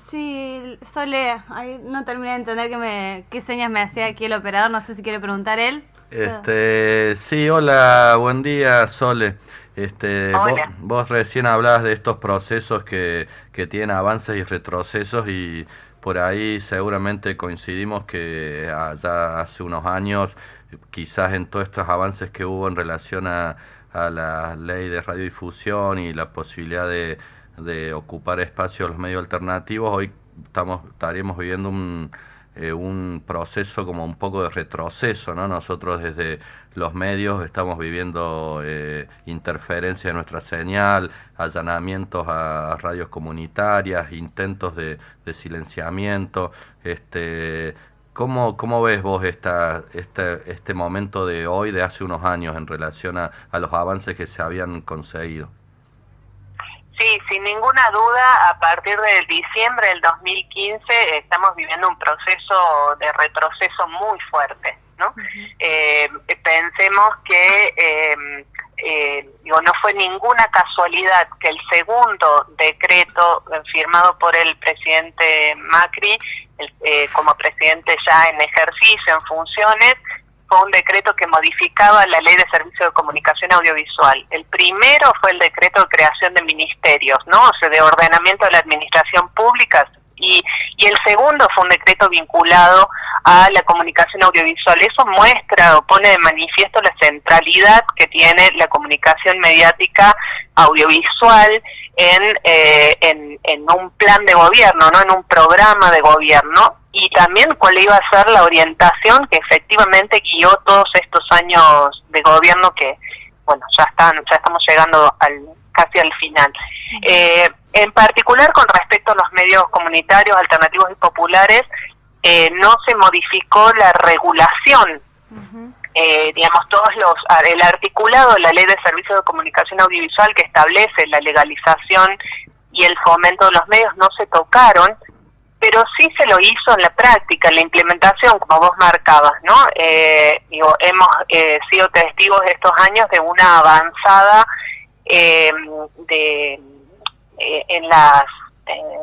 sí, Sole, ahí no terminé de entender qué, me, qué señas me hacía aquí el operador, no sé si quiere preguntar él. Este, sí, hola, buen día, Sole. Este, vos, vos recién hablabas de estos procesos que, que tienen avances y retrocesos, y por ahí seguramente coincidimos que ya hace unos años, quizás en todos estos avances que hubo en relación a a la ley de radiodifusión y la posibilidad de, de ocupar espacios en los medios alternativos, hoy estamos estaríamos viviendo un eh, un proceso como un poco de retroceso, ¿no? Nosotros desde los medios estamos viviendo eh, interferencia en nuestra señal, allanamientos a, a radios comunitarias, intentos de, de silenciamiento. Este, ¿cómo, cómo ves vos esta, este, este momento de hoy, de hace unos años, en relación a, a los avances que se habían conseguido? Sí, sin ninguna duda, a partir de diciembre del dos mil quince estamos viviendo un proceso de retroceso muy fuerte, ¿no? Uh-huh. eh, pensemos que eh, eh, digo, no fue ninguna casualidad que el segundo decreto firmado por el presidente Macri, el, eh, como presidente ya en ejercicio, en funciones, fue un decreto que modificaba la Ley de Servicios de Comunicación Audiovisual. El primero fue el decreto de creación de ministerios, ¿no? O sea, de ordenamiento de la administración pública, y, y el segundo fue un decreto vinculado a la comunicación audiovisual. Eso muestra o pone de manifiesto la centralidad que tiene la comunicación mediática audiovisual en, eh, en, en un plan de gobierno, ¿no? En un programa de gobierno, y también cuál iba a ser la orientación que efectivamente guió todos estos años de gobierno que, bueno, ya están, ya estamos llegando al casi al final. Eh, en particular con respecto a los medios comunitarios, alternativos y populares, eh, no se modificó la regulación. Uh-huh. Eh, digamos, todos los, el articulado de la Ley de Servicios de Comunicación Audiovisual que establece la legalización y el fomento de los medios no se tocaron, pero sí se lo hizo en la práctica, en la implementación, como vos marcabas, ¿no? Eh, digo, hemos eh, sido testigos de estos años de una avanzada eh, de eh, en las eh,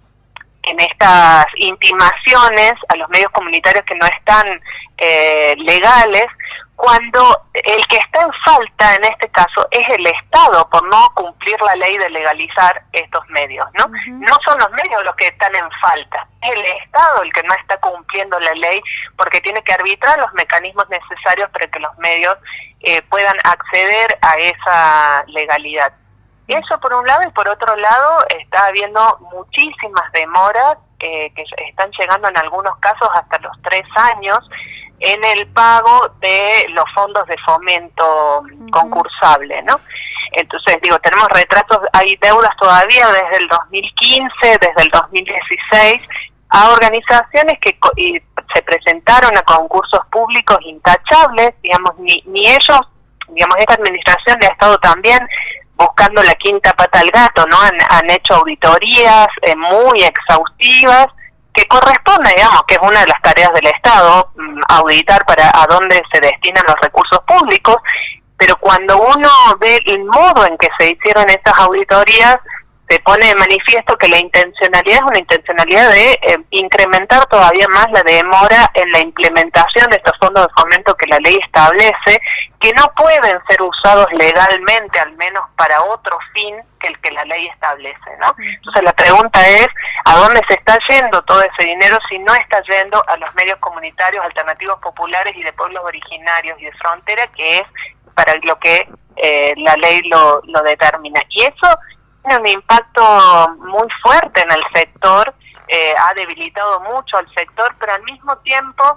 en estas intimaciones a los medios comunitarios que no están eh, legales, cuando el que está en falta en este caso es el Estado por no cumplir la ley de legalizar estos medios, ¿no? Uh-huh. No son los medios los que están en falta, es el Estado el que no está cumpliendo la ley porque tiene que arbitrar los mecanismos necesarios para que los medios eh, puedan acceder a esa legalidad. Eso por un lado, y por otro lado está habiendo muchísimas demoras eh, que están llegando en algunos casos hasta los tres años en el pago de los fondos de fomento uh-huh. concursable, ¿no? Entonces, digo, tenemos retrasos, hay deudas todavía desde el dos mil quince, desde el dos mil dieciséis, a organizaciones que y se presentaron a concursos públicos intachables, digamos, ni, ni ellos, digamos, esta administración ha estado también buscando la quinta pata al gato, ¿no? Han, han hecho auditorías eh, muy exhaustivas, que corresponde, digamos, que es una de las tareas del Estado, auditar para a dónde se destinan los recursos públicos, pero cuando uno ve el modo en que se hicieron estas auditorías, se pone de manifiesto que la intencionalidad es una intencionalidad de eh, incrementar todavía más la demora en la implementación de estos fondos de fomento que la ley establece, que no pueden ser usados legalmente, al menos para otro fin que el que la ley establece, ¿no? Entonces la pregunta es, ¿a dónde se está yendo todo ese dinero si no está yendo a los medios comunitarios, alternativos, populares y de pueblos originarios y de frontera, que es para lo que eh, la ley lo, lo determina? Y eso tiene un impacto muy fuerte en el sector, eh, ha debilitado mucho al sector, pero al mismo tiempo,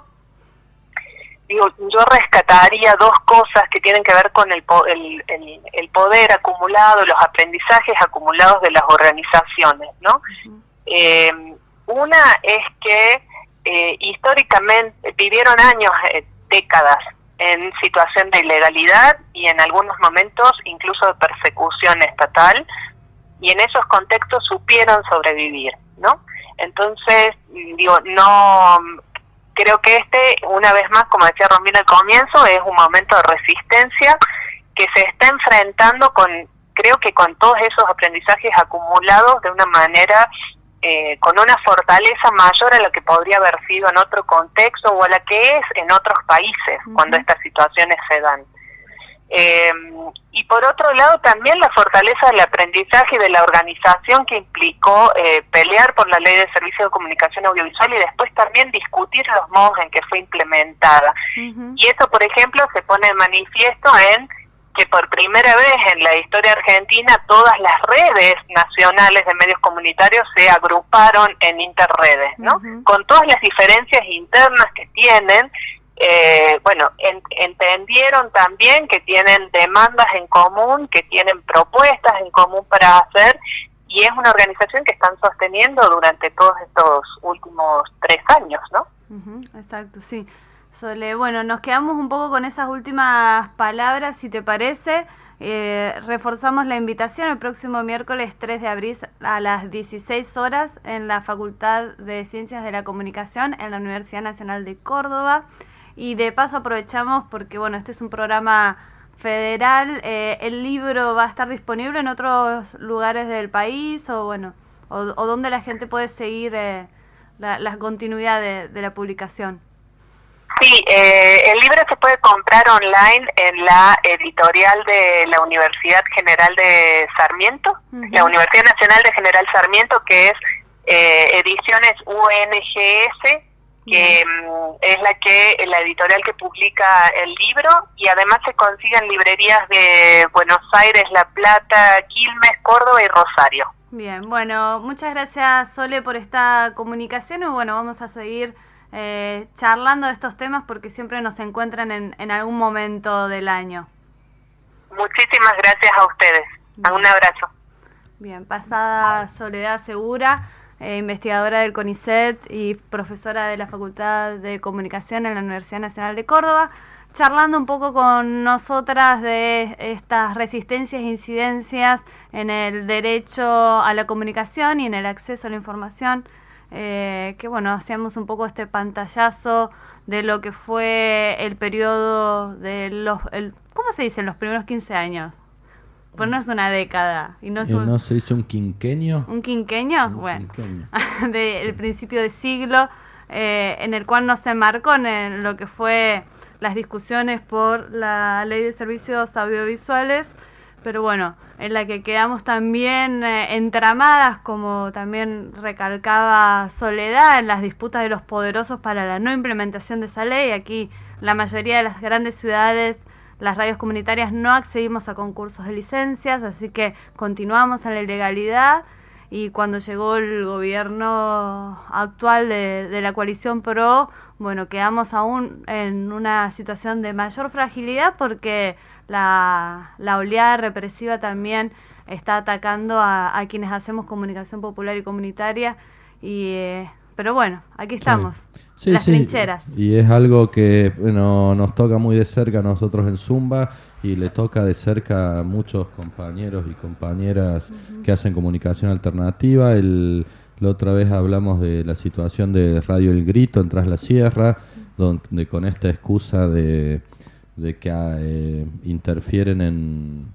digo, yo rescataría dos cosas que tienen que ver con el, el, el, el poder acumulado, los aprendizajes acumulados de las organizaciones, ¿no? Uh-huh. Eh, una es que eh, históricamente vivieron años, eh, décadas, en situación de ilegalidad y en algunos momentos incluso de persecución estatal, y en esos contextos supieron sobrevivir, ¿no? Entonces, digo, no... Creo que este, una vez más, como decía Romina al comienzo, es un momento de resistencia que se está enfrentando con, creo que con todos esos aprendizajes acumulados de una manera, eh, con una fortaleza mayor a la que podría haber sido en otro contexto o a la que es en otros países uh-huh. cuando estas situaciones se dan. Eh, y por otro lado también la fortaleza del aprendizaje y de la organización que implicó eh, pelear por la ley de servicios de comunicación audiovisual y después también discutir los modos en que fue implementada. Uh-huh. Y eso, por ejemplo, se pone de manifiesto en que por primera vez en la historia argentina todas las redes nacionales de medios comunitarios se agruparon en Interredes, ¿no? Uh-huh. Con todas las diferencias internas que tienen, eh, bueno, en, entendieron también que tienen demandas en común, que tienen propuestas en común para hacer, y es una organización que están sosteniendo durante todos estos últimos tres años, ¿no? Uh-huh, exacto, sí. Sole, bueno, nos quedamos un poco con esas últimas palabras, si te parece. Eh, reforzamos la invitación el próximo miércoles tres de abril a las dieciséis horas en la Facultad de Ciencias de la Comunicación en la Universidad Nacional de Córdoba. Y de paso aprovechamos porque, bueno, este es un programa federal. Eh, el libro va a estar disponible en otros lugares del país o, bueno, o, o donde la gente puede seguir eh, la, la continuidad de, de la publicación. Sí, eh, el libro se puede comprar online en la editorial de la Universidad General de Sarmiento, uh-huh. la Universidad Nacional de General Sarmiento, que es eh, Ediciones U N G S, que uh-huh. es la que la editorial que publica el libro, y además se consigue en librerías de Buenos Aires, La Plata, Quilmes, Córdoba y Rosario. Bien, bueno, muchas gracias, Sole, por esta comunicación, y bueno, vamos a seguir Eh, charlando de estos temas porque siempre nos encuentran en, en algún momento del año. Muchísimas gracias a ustedes. Bien. Un abrazo. Bien, pasada Soledad Segura, eh, investigadora del CONICET y profesora de la Facultad de Comunicación en la Universidad Nacional de Córdoba, charlando un poco con nosotras de estas resistencias e incidencias en el derecho a la comunicación y en el acceso a la información. Eh, que bueno, hacíamos un poco este pantallazo de lo que fue el periodo de los, el, ¿cómo se dice? Los primeros quince años. Pues no es una década. Y no, es un, ¿no se dice un quinquenio? ¿Un quinquenio? Un bueno, quinquenio. Del principio de siglo, eh, en el cual nos enmarcó en lo que fue las discusiones por la Ley de Servicios Audiovisuales, pero bueno, en la que quedamos también eh, entramadas, como también recalcaba Soledad, en las disputas de los poderosos para la no implementación de esa ley. Aquí la mayoría de las grandes ciudades, las radios comunitarias, no accedimos a concursos de licencias, así que continuamos en la ilegalidad, y cuando llegó el gobierno actual de, de la coalición PRO, bueno, quedamos aún en una situación de mayor fragilidad porque la, la oleada represiva también está atacando a, a quienes hacemos comunicación popular y comunitaria, y eh, pero bueno, aquí estamos, sí, las sí, trincheras. Y es algo que bueno, nos toca muy de cerca a nosotros en Zumba, y le toca de cerca a muchos compañeros y compañeras uh-huh. que hacen comunicación alternativa. El, la otra vez hablamos de la situación de Radio El Grito en Tras la Sierra, uh-huh. donde con esta excusa de, de que eh, interfieren en,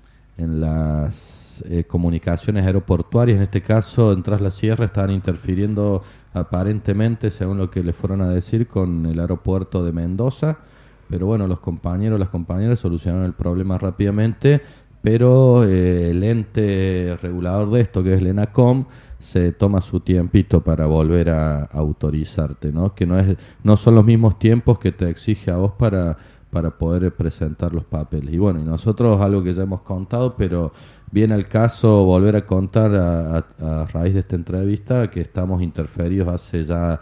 en las eh, comunicaciones aeroportuarias, en este caso en Tras la Sierra estaban interfiriendo aparentemente, según lo que le fueron a decir, con el aeropuerto de Mendoza. Pero bueno, los compañeros, las compañeras solucionaron el problema rápidamente, pero eh, el ente regulador de esto, que es el ENACOM, se toma su tiempito para volver a, a autorizarte, ¿no? Que no es, no son los mismos tiempos que te exige a vos para, para poder presentar los papeles. Y bueno, y nosotros algo que ya hemos contado, pero viene al caso volver a contar a, a, a raíz de esta entrevista que estamos interferidos hace ya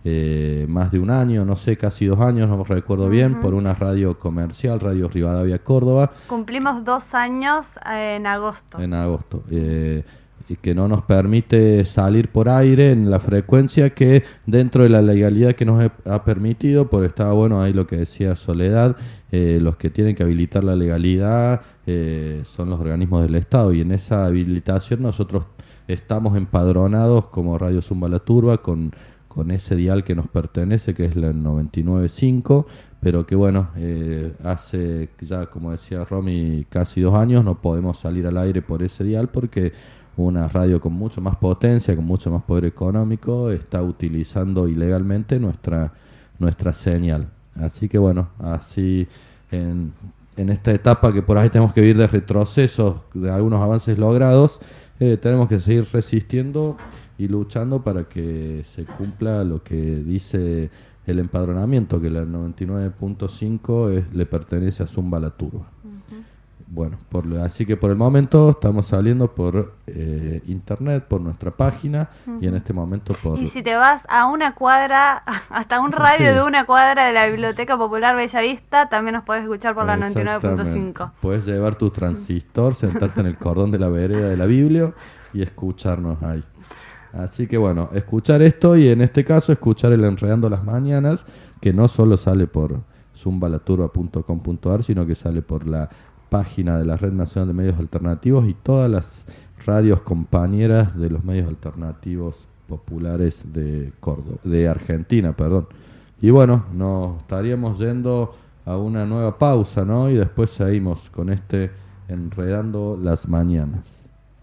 Eh, más de un año, no sé, casi dos años, no recuerdo uh-huh. bien, por una radio comercial, Radio Rivadavia Córdoba. Cumplimos dos años eh, en agosto. En agosto. Eh, y que no nos permite salir por aire en la frecuencia que dentro de la legalidad que nos ha permitido, porque estaba bueno ahí lo que decía Soledad, eh, los que tienen que habilitar la legalidad eh, son los organismos del Estado, y en esa habilitación nosotros estamos empadronados como Radio Zumba La Turba con con ese dial que nos pertenece, que es la noventa y nueve punto cinco, pero que bueno, eh, hace ya, como decía Romy, casi dos años no podemos salir al aire por ese dial porque una radio con mucho más potencia, con mucho más poder económico, está utilizando ilegalmente nuestra nuestra señal. Así que bueno, así en, en esta etapa que por ahí tenemos que vivir de retrocesos, de algunos avances logrados, eh, tenemos que seguir resistiendo y luchando para que se cumpla lo que dice el empadronamiento, que la noventa y nueve punto cinco es, le pertenece a Zumba La Turba. Uh-huh. bueno, por, así que por el momento estamos saliendo por eh, internet, por nuestra página uh-huh. y en este momento por... Y si te vas a una cuadra, hasta un radio sí. de una cuadra de la Biblioteca Popular Bellavista, también nos puedes escuchar por la noventa y nueve punto cinco. Puedes llevar tu transistor, sentarte en el cordón de la vereda de la Biblia y escucharnos ahí. Así que bueno, escuchar esto y en este caso escuchar el Enredando las Mañanas, que no solo sale por zumbalaturba punto com punto a r, sino que sale por la página de la Red Nacional de Medios Alternativos y todas las radios compañeras de los medios alternativos populares de Córdoba, de Argentina, perdón. Y bueno, nos estaríamos yendo a una nueva pausa, ¿no? Y después seguimos con este Enredando las Mañanas.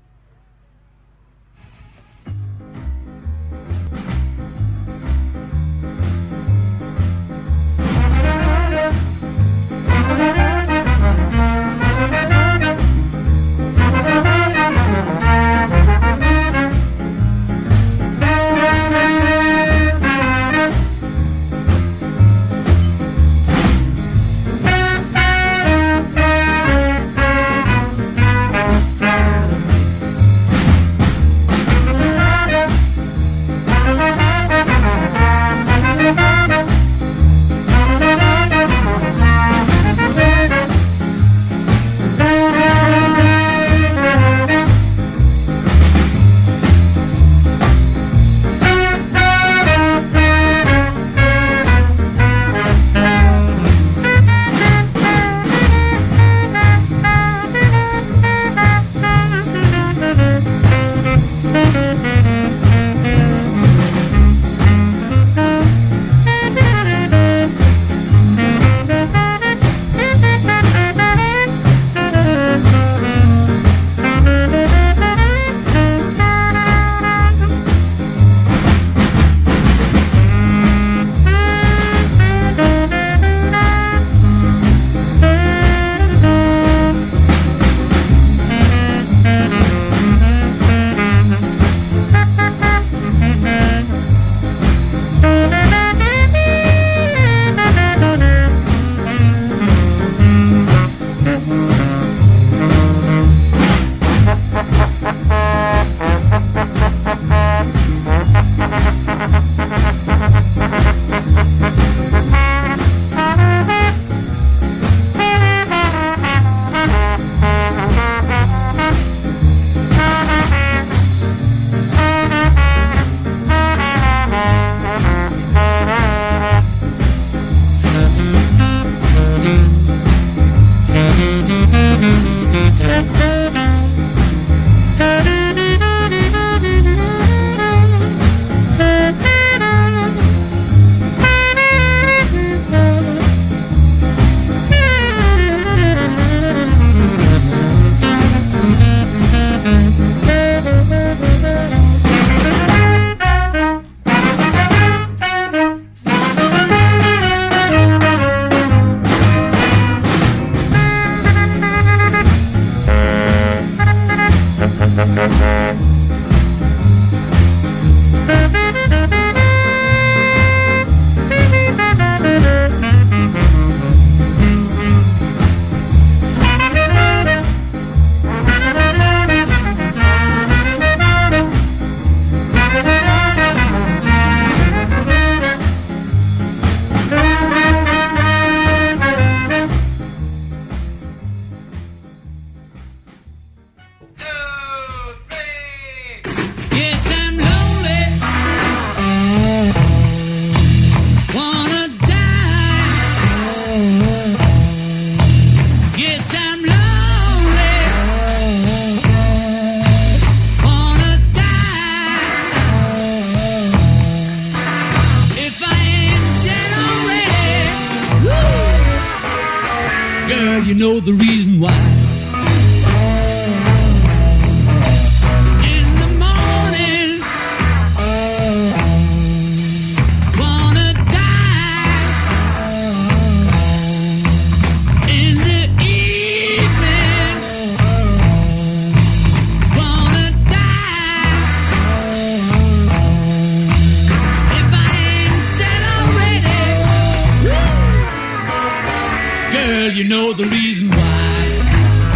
you know the reason why. In the morning, wanna die. In the evening, wanna die. If I ain't dead already, girl, you know the reason why.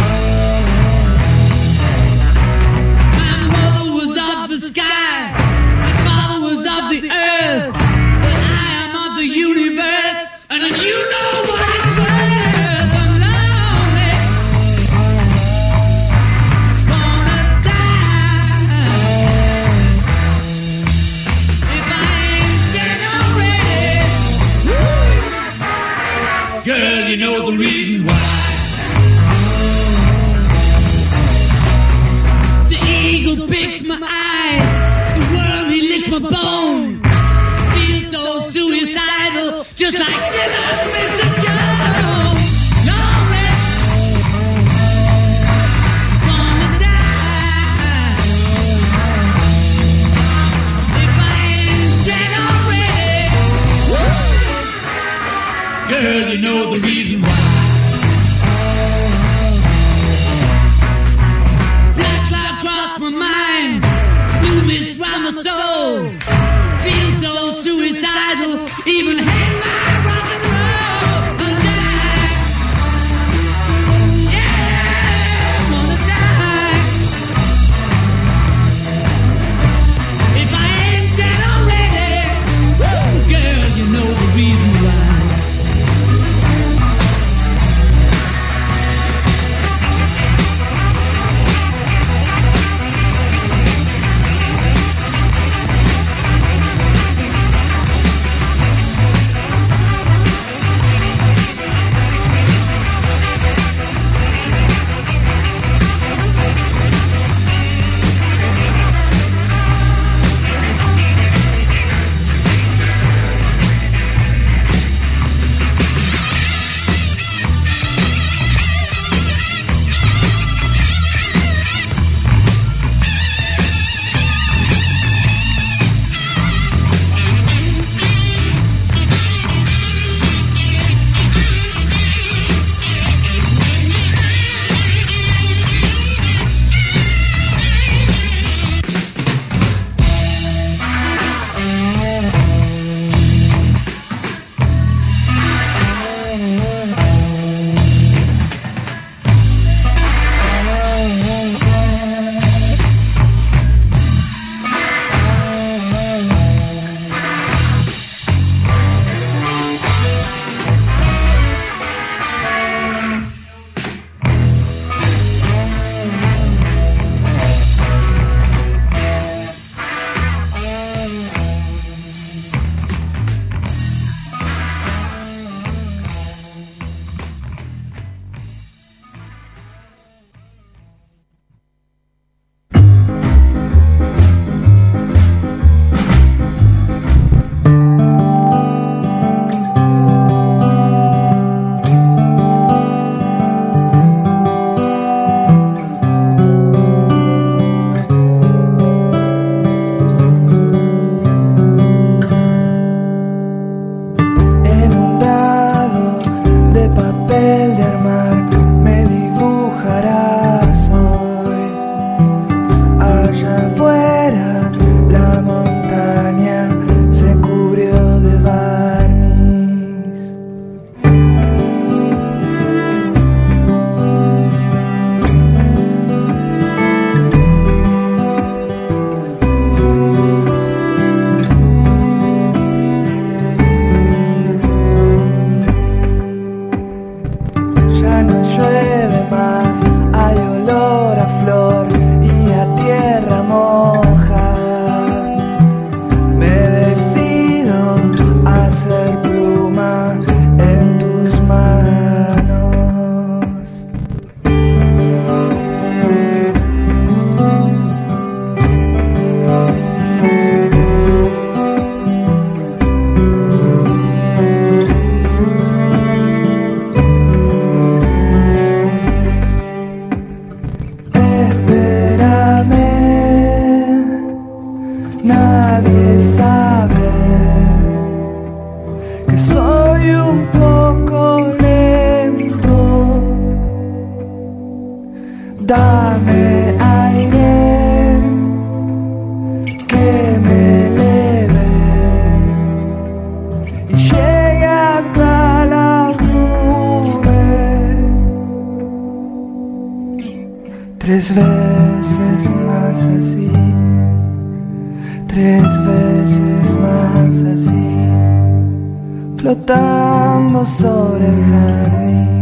flotando sobre el jardín.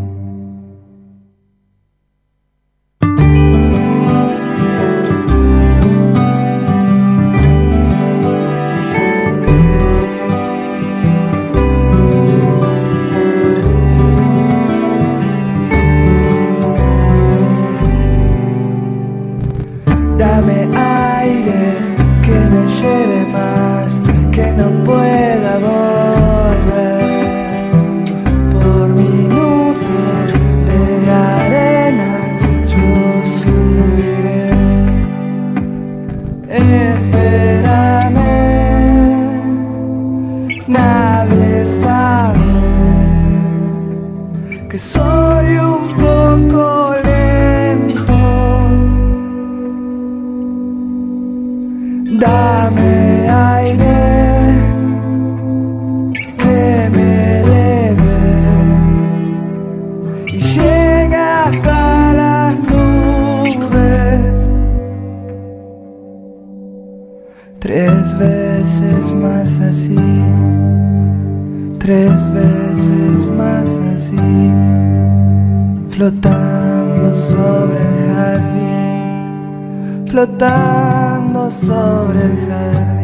Dame aire que me lleve más, que no pueda volver. Por minutos de arena yo subiré. Espérame, nadie sabe que soy un poco lento. Dame aire que me eleve y llega hasta las nubes. Tres veces más así, tres veces más así, flotando sobre el jardín, flotando sobre el jardín.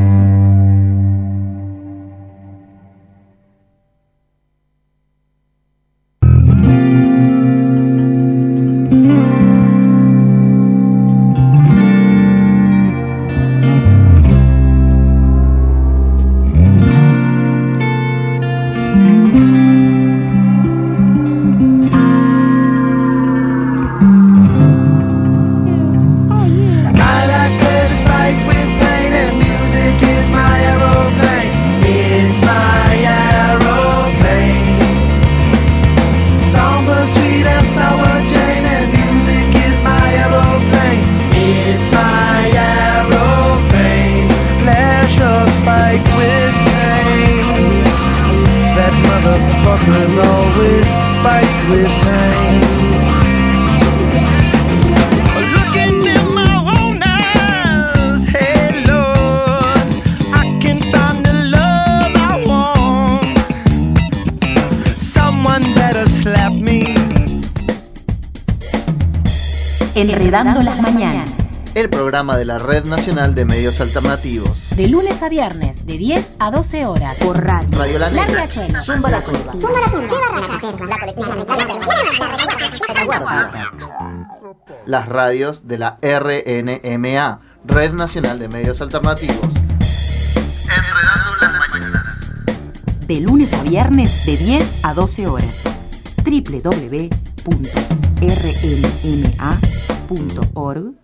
Enredando las mañanas. El programa de la Red Nacional de Medios Alternativos. De lunes a viernes, de diez a doce horas. Por radio. Radio La Negra. La Riachuelo. Zumba la Curva. Zumba la Curva. Las radios de la R N M A, Red Nacional de Medios Alternativos. Enredando las mañanas. De lunes a viernes, de diez a doce horas. doble u doble u doble u punto r n m a punto org.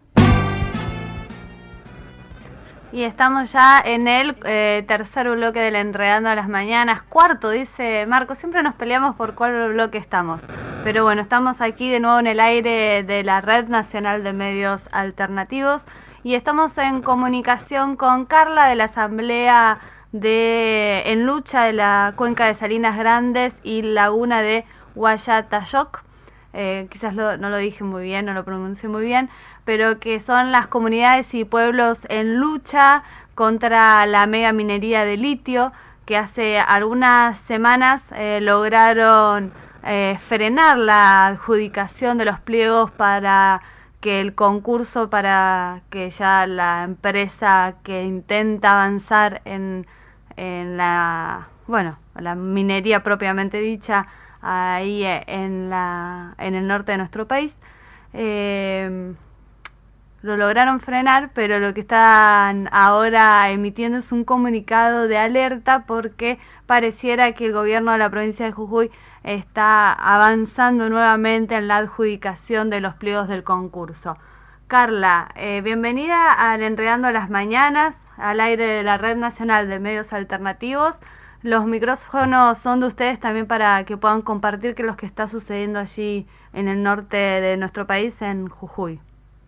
Y estamos ya en el eh, tercer bloque del Enredando a las Mañanas. Cuarto, dice Marco. Siempre nos peleamos por cuál bloque estamos. Pero bueno, estamos aquí de nuevo en el aire de la Red Nacional de Medios Alternativos. Y estamos en comunicación con Carla de la Asamblea de En Lucha de la Cuenca de Salinas Grandes y Laguna de Huayatayoc. Eh, quizás lo, no lo dije muy bien, no lo pronuncié muy bien, pero que son las comunidades y pueblos en lucha contra la mega minería de litio, que hace algunas semanas eh, lograron eh, frenar la adjudicación de los pliegos para que el concurso, para que ya la empresa que intenta avanzar en, en la, bueno, la minería propiamente dicha, ahí en la en el norte de nuestro país, eh, lo lograron frenar, pero lo que están ahora emitiendo es un comunicado de alerta porque pareciera que el gobierno de la provincia de Jujuy está avanzando nuevamente en la adjudicación de los pliegos del concurso. Carla, eh, bienvenida al Enredando las Mañanas, al aire de la Red Nacional de Medios Alternativos. Los micrófonos son de ustedes también para que puedan compartir qué es lo que está sucediendo allí en el norte de nuestro país, en Jujuy.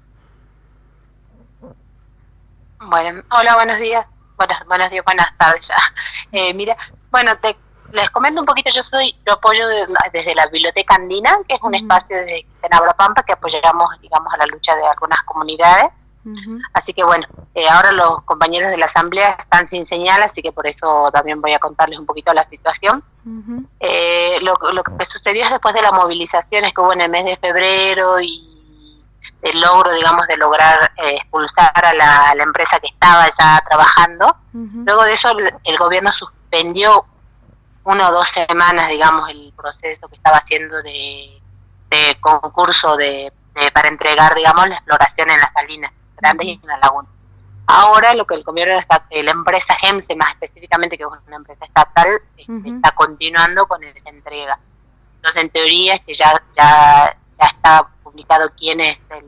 Bueno, hola, buenos días. Buenas, buenos días, buenas tardes ya. Eh, mira, bueno, te, les comento un poquito. Yo soy, yo apoyo de, desde la Biblioteca Andina, que es un uh-huh. espacio de Tenabra Pampa que apoyamos, digamos, a la lucha de algunas comunidades. Ujú. Así que bueno, eh, ahora los compañeros de la asamblea están sin señal, así que por eso también voy a contarles un poquito la situación. Ujú. Eh, lo, lo que sucedió es después de las movilizaciones que hubo en el mes de febrero y el logro, digamos, de lograr eh, expulsar a la, a la empresa que estaba ya trabajando. Ujú. Luego de eso el, el gobierno suspendió una o dos semanas, digamos, el proceso que estaba haciendo de, de concurso de, de para entregar, digamos, la exploración en las salinas grandes y en la laguna. Ahora lo que el gobierno está, eh, la empresa GEMSE más específicamente, que es una empresa estatal, este, Ujú. está continuando con esa entrega. Entonces en teoría es que ya ya ya está publicado quién es el,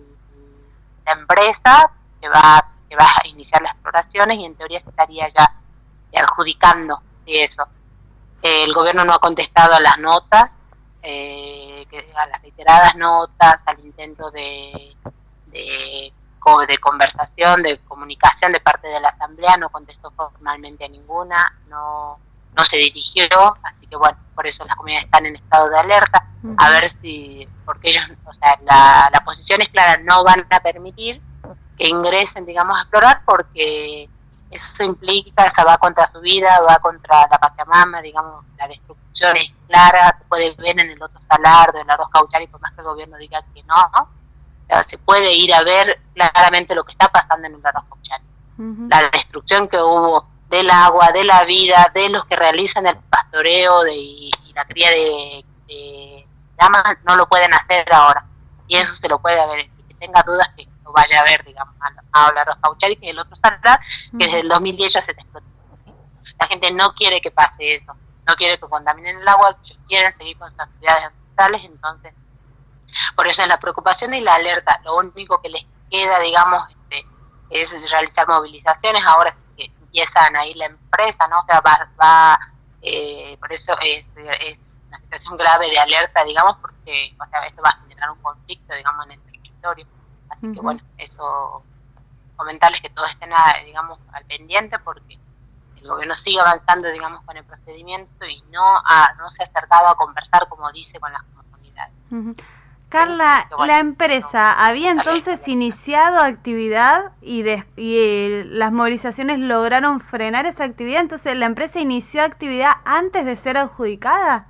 la empresa que va que va a iniciar las exploraciones y en teoría se estaría ya, ya adjudicando y eso. Eh, el gobierno no ha contestado a las notas, eh, que, a las reiteradas notas, al intento de, de de conversación, de comunicación de parte de la asamblea, no contestó formalmente a ninguna, no no se dirigió, así que bueno, por eso las comunidades están en estado de alerta, uh-huh. a ver si, porque ellos, o sea, la, la posición es clara, no van a permitir que ingresen, digamos, a explorar, porque eso implica, o sea, va contra su vida, va contra la Pachamama, digamos, la destrucción es clara, se puede ver en el otro salar del Arroz Cauchari, por más que el gobierno diga que no, ¿no? Se puede ir a ver claramente lo que está pasando en el Arroz Cauchari. Uh-huh. La destrucción que hubo del agua, de la vida, de los que realizan el pastoreo de, y, y la cría de, de llamas, no lo pueden hacer ahora. Y eso se lo puede ver. El que tenga dudas, que lo vaya a ver, digamos, a, a el Arroz Cauchari, que es el otro salar, uh-huh. que desde el dos mil diez ya se explotó. La gente no quiere que pase eso. No quiere que contaminen el agua, ellos quieren seguir con sus actividades ambientales, entonces por eso es la preocupación y la alerta. Lo único que les queda, digamos, este, es realizar movilizaciones. Ahora sí que empiezan ahí la empresa, ¿no? O sea, va, va eh, por eso es, es una situación grave de alerta, digamos, porque, o sea, esto va a generar un conflicto, digamos, en el territorio. Así uh-huh. que bueno, eso, comentarles que todos estén, a, digamos, al pendiente, porque el gobierno sigue avanzando, digamos, con el procedimiento y no ha, no se ha acercado a conversar, como dice, con las comunidades. Uh-huh. Carla, la empresa había entonces iniciado actividad y, de, y eh, las movilizaciones lograron frenar esa actividad, entonces la empresa inició actividad antes de ser adjudicada.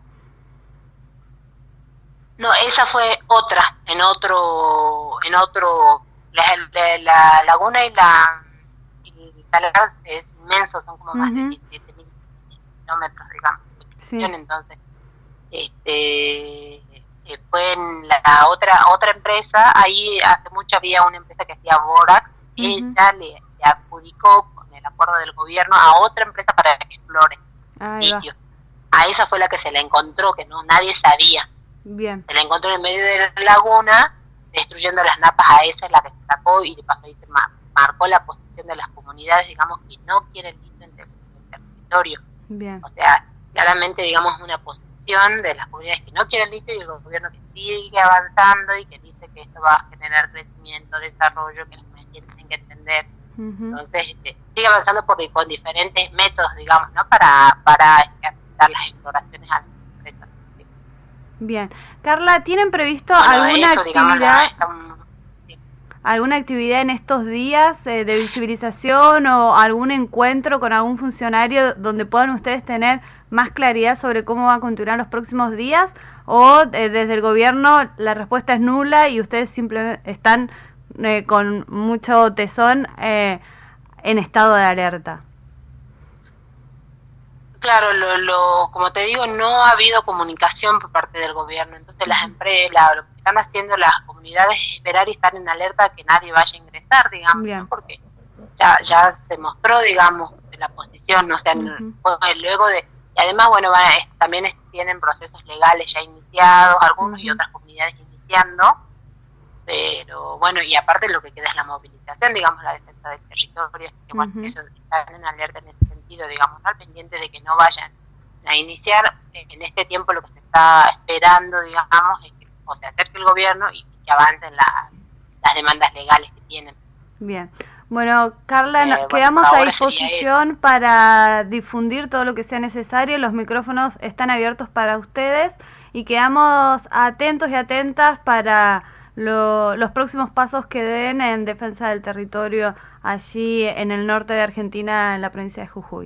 No, esa fue otra, en otro, en otro, la, la, la laguna y la, y el salar es inmenso, son como uh-huh. más de diecisiete mil kilómetros, digamos, de extensión, sí. Entonces, este... Eh, fue en la, la otra otra empresa, ahí hace mucho había una empresa que hacía Borax, uh-huh. ella le, le adjudicó con el acuerdo del gobierno a otra empresa para que explore sitio. A esa fue la que se la encontró, que no nadie sabía. Bien. Se la encontró en medio de la laguna, destruyendo las napas, a esa es la que se sacó y de paso ahí se mar, marcó la posición de las comunidades, digamos, que no quieren litio en el territorio. Bien. O sea, claramente, digamos, una posición de las comunidades que no quieren litio y el gobierno que sigue avanzando y que dice que esto va a generar crecimiento, desarrollo, que las comunidades tienen que entender. Uh-huh. Entonces, este, sigue avanzando por, con diferentes métodos, digamos, ¿no? Para, para aceptar las exploraciones a las empresas. ¿Sí? Bien. Carla, ¿tienen previsto bueno, alguna eso, actividad? Digamos, la, esta, sí. ¿Alguna actividad en estos días eh, de visibilización o algún encuentro con algún funcionario donde puedan ustedes tener más claridad sobre cómo va a continuar los próximos días? ¿O eh, desde el gobierno la respuesta es nula y ustedes simplemente están eh, con mucho tesón eh, en estado de alerta? Claro, lo, lo, como te digo, no ha habido comunicación por parte del gobierno. Entonces las empresas, lo que están haciendo las comunidades es esperar y estar en alerta que nadie vaya a ingresar, digamos, ¿no? Porque ya ya se mostró, digamos, la posición, o sea, uh-huh. luego de... Y además, bueno, van a, también es, tienen procesos legales ya iniciados, algunos uh-huh. y otras comunidades iniciando, pero bueno, y aparte lo que queda es la movilización, digamos, la defensa del territorio, que bueno, uh-huh. eso están en alerta en ese sentido, digamos, ¿no? Al pendiente de que no vayan a iniciar. En este tiempo lo que se está esperando, digamos, es que o se acerque el gobierno y que avancen las, las demandas legales que tienen. Bien. Bueno, Carla, eh, quedamos bueno, a disposición para difundir todo lo que sea necesario. Los micrófonos están abiertos para ustedes y quedamos atentos y atentas para lo, los próximos pasos que den en defensa del territorio allí en el norte de Argentina, en la provincia de Jujuy.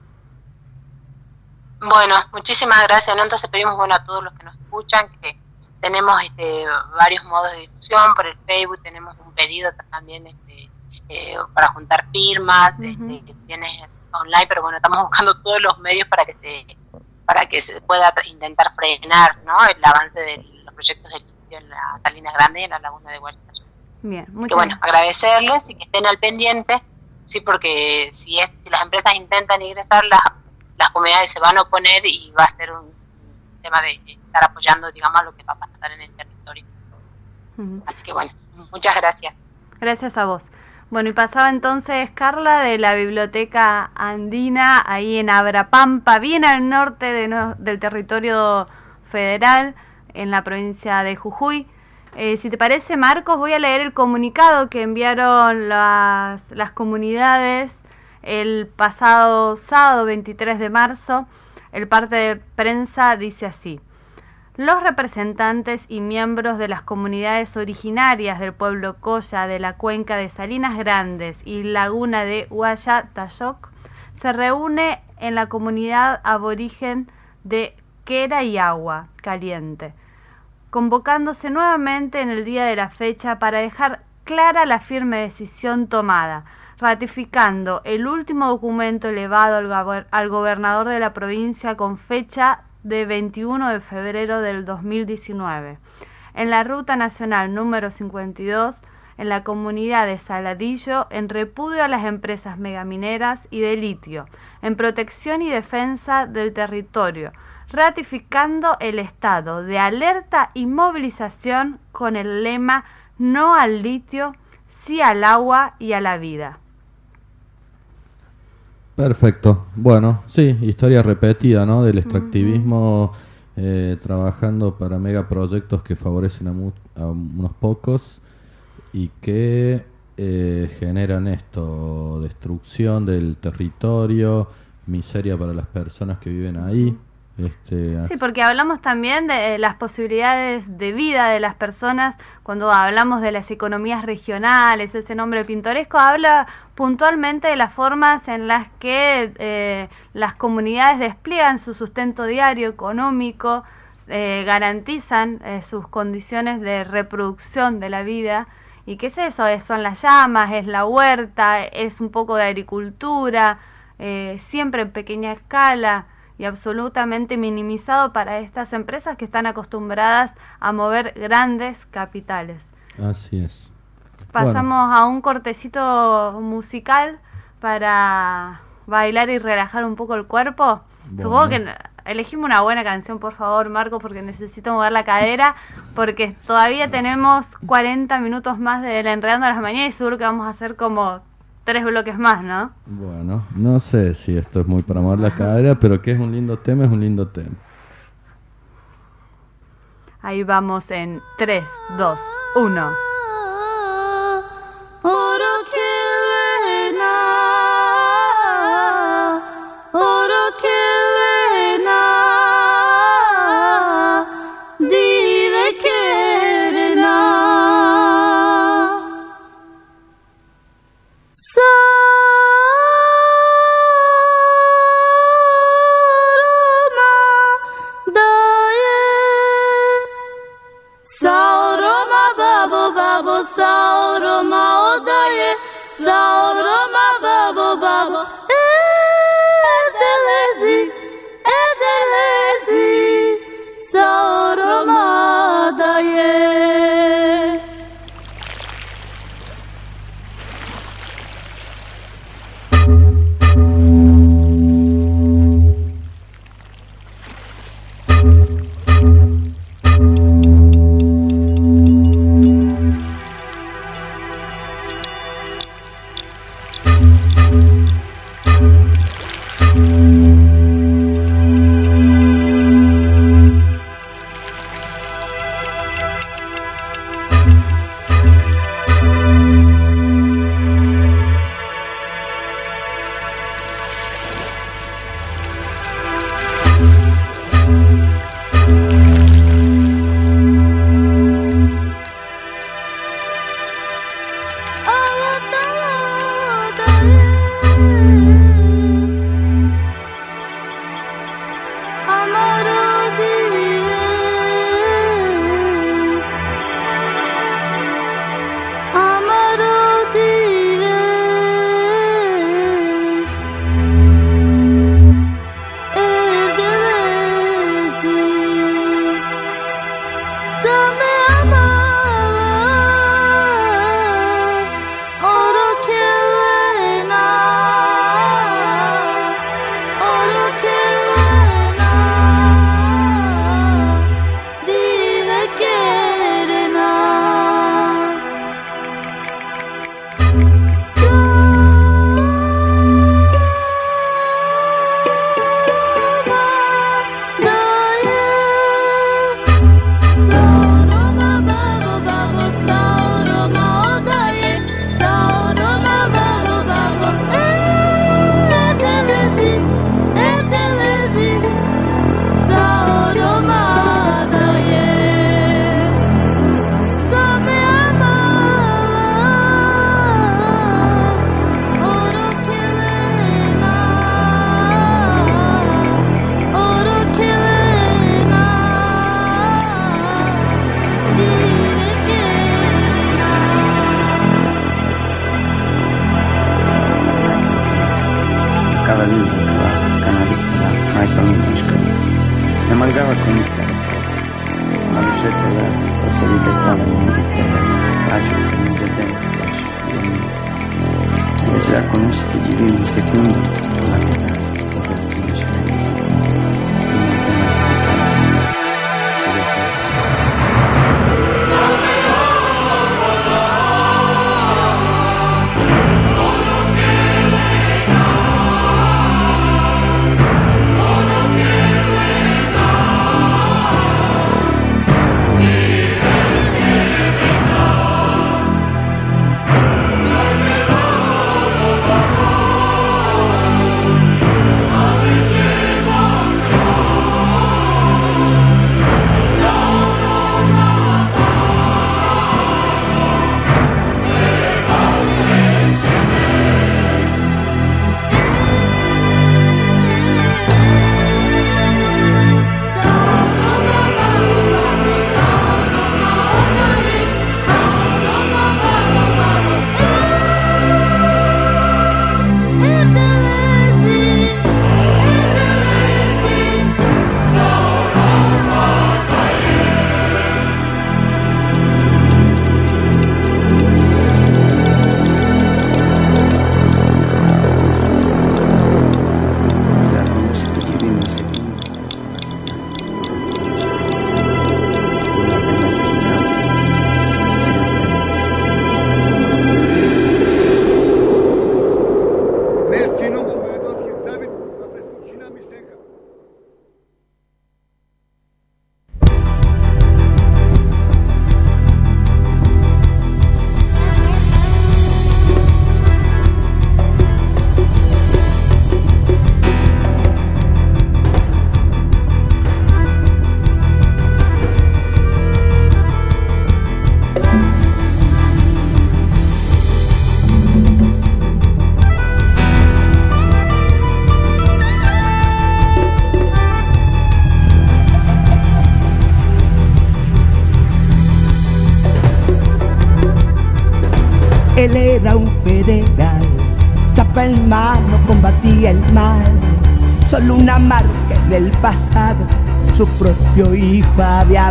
Bueno, muchísimas gracias, ¿no? Entonces pedimos, bueno, a todos los que nos escuchan que tenemos este, varios modos de difusión por el Facebook, tenemos un pedido también este, eh, para juntar firmas, uh-huh. este, que tiene online, pero bueno, estamos buscando todos los medios para que se para que se pueda intentar frenar, ¿no?, el avance de los proyectos de litio en la Salinas Grande y en la Laguna de Huerta. Bien, muchas que bueno, agradecerles y que estén al pendiente, sí, porque si es si las empresas intentan ingresar, las las comunidades se van a oponer y va a ser un tema de estar apoyando, digamos, lo que va a pasar en el territorio. Uh-huh. Así que bueno, muchas gracias. Gracias a vos. Bueno, y pasaba entonces Carla de la Biblioteca Andina, ahí en Abrapampa, bien al norte de no, del territorio federal, en la provincia de Jujuy. Eh, si te parece, Marcos, voy a leer el comunicado que enviaron las, las comunidades el pasado sábado veintitrés de marzo. El parte de prensa dice así: los representantes y miembros de las comunidades originarias del pueblo Colla de la cuenca de Salinas Grandes y Laguna de Huayatayoc se reúne en la comunidad aborigen de Quera y Agua Caliente, convocándose nuevamente en el día de la fecha para dejar clara la firme decisión tomada, ratificando el último documento elevado al, gober- al gobernador de la provincia con fecha de veintiuno de febrero del dos mil diecinueve, en la Ruta Nacional número cincuenta y dos, en la comunidad de Saladillo, en repudio a las empresas megamineras y de litio, en protección y defensa del territorio, ratificando el estado de alerta y movilización con el lema no al litio, sí al agua y a la vida. Perfecto. Bueno, sí, historia repetida, ¿no? Del extractivismo uh-huh. eh, trabajando para megaproyectos que favorecen a, mu- a unos pocos y que eh, generan esto, destrucción del territorio, miseria para las personas que viven ahí. Este, sí, porque hablamos también de eh, las posibilidades de vida de las personas. Cuando hablamos de las economías regionales, ese nombre pintoresco habla puntualmente de las formas en las que eh, las comunidades despliegan su sustento diario económico, eh, garantizan eh, sus condiciones de reproducción de la vida. ¿Y qué es eso? Es, son las llamas, es la huerta, es un poco de agricultura, eh, siempre en pequeña escala y absolutamente minimizado para estas empresas que están acostumbradas a mover grandes capitales. Así es. Pasamos bueno. a un cortecito musical para bailar y relajar un poco el cuerpo. Bueno. Supongo que elegimos una buena canción, por favor, Marco, porque necesito mover la cadera, porque todavía tenemos cuarenta minutos más de la Enredando a las Mañanas y seguro que vamos a hacer como tres bloques más, ¿no? Bueno, no sé si esto es muy para mover la cadera, pero que es un lindo tema, es un lindo tema. Ahí vamos en tres, dos, uno. Sauroma babu babu amalgama con il tempo. Una lucetta d'aria, la salita stava in Inghilterra, pace che non c'è tempo, pace. E già conosci di vivi un secondo, la metà, per Él era un federal, chapa en mano combatía el mal. Solo una marca en el pasado, su propio hijo había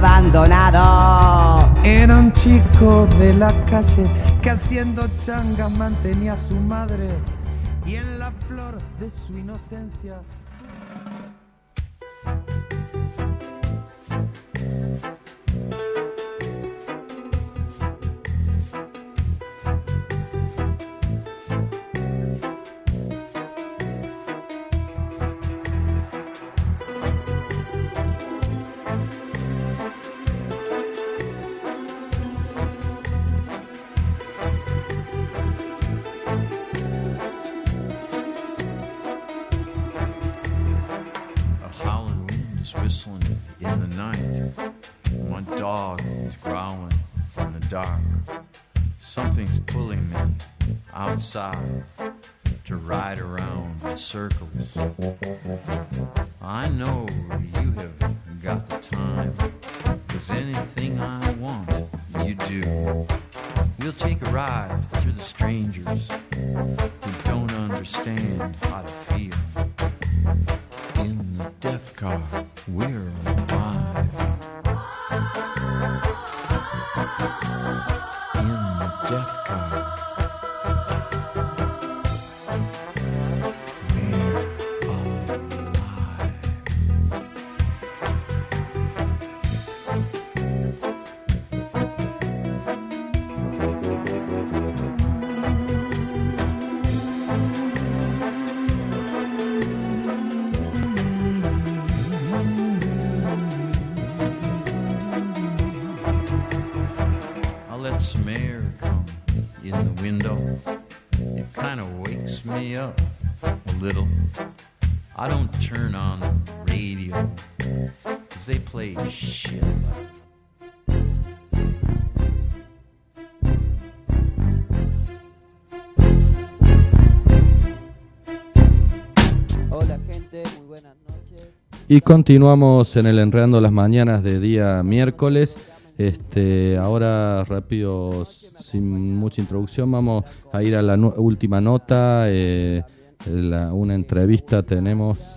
abandonado. Era un chico de la calle que haciendo changas mantenía a su madre, y en la flor de su inocencia whistling in the night. My dog is growling in the dark. Something's pulling me outside to ride around in circles. I know you have got the time, 'cause anything I want, you do. We'll take a ride through the strangers who don't understand how to feel. In the death car, we're alive. In the death car, y continuamos en el Enredando las Mañanas de día miércoles. Este, ahora rápido, sin mucha introducción, vamos a ir a la nu- última nota. Eh, la, una entrevista tenemos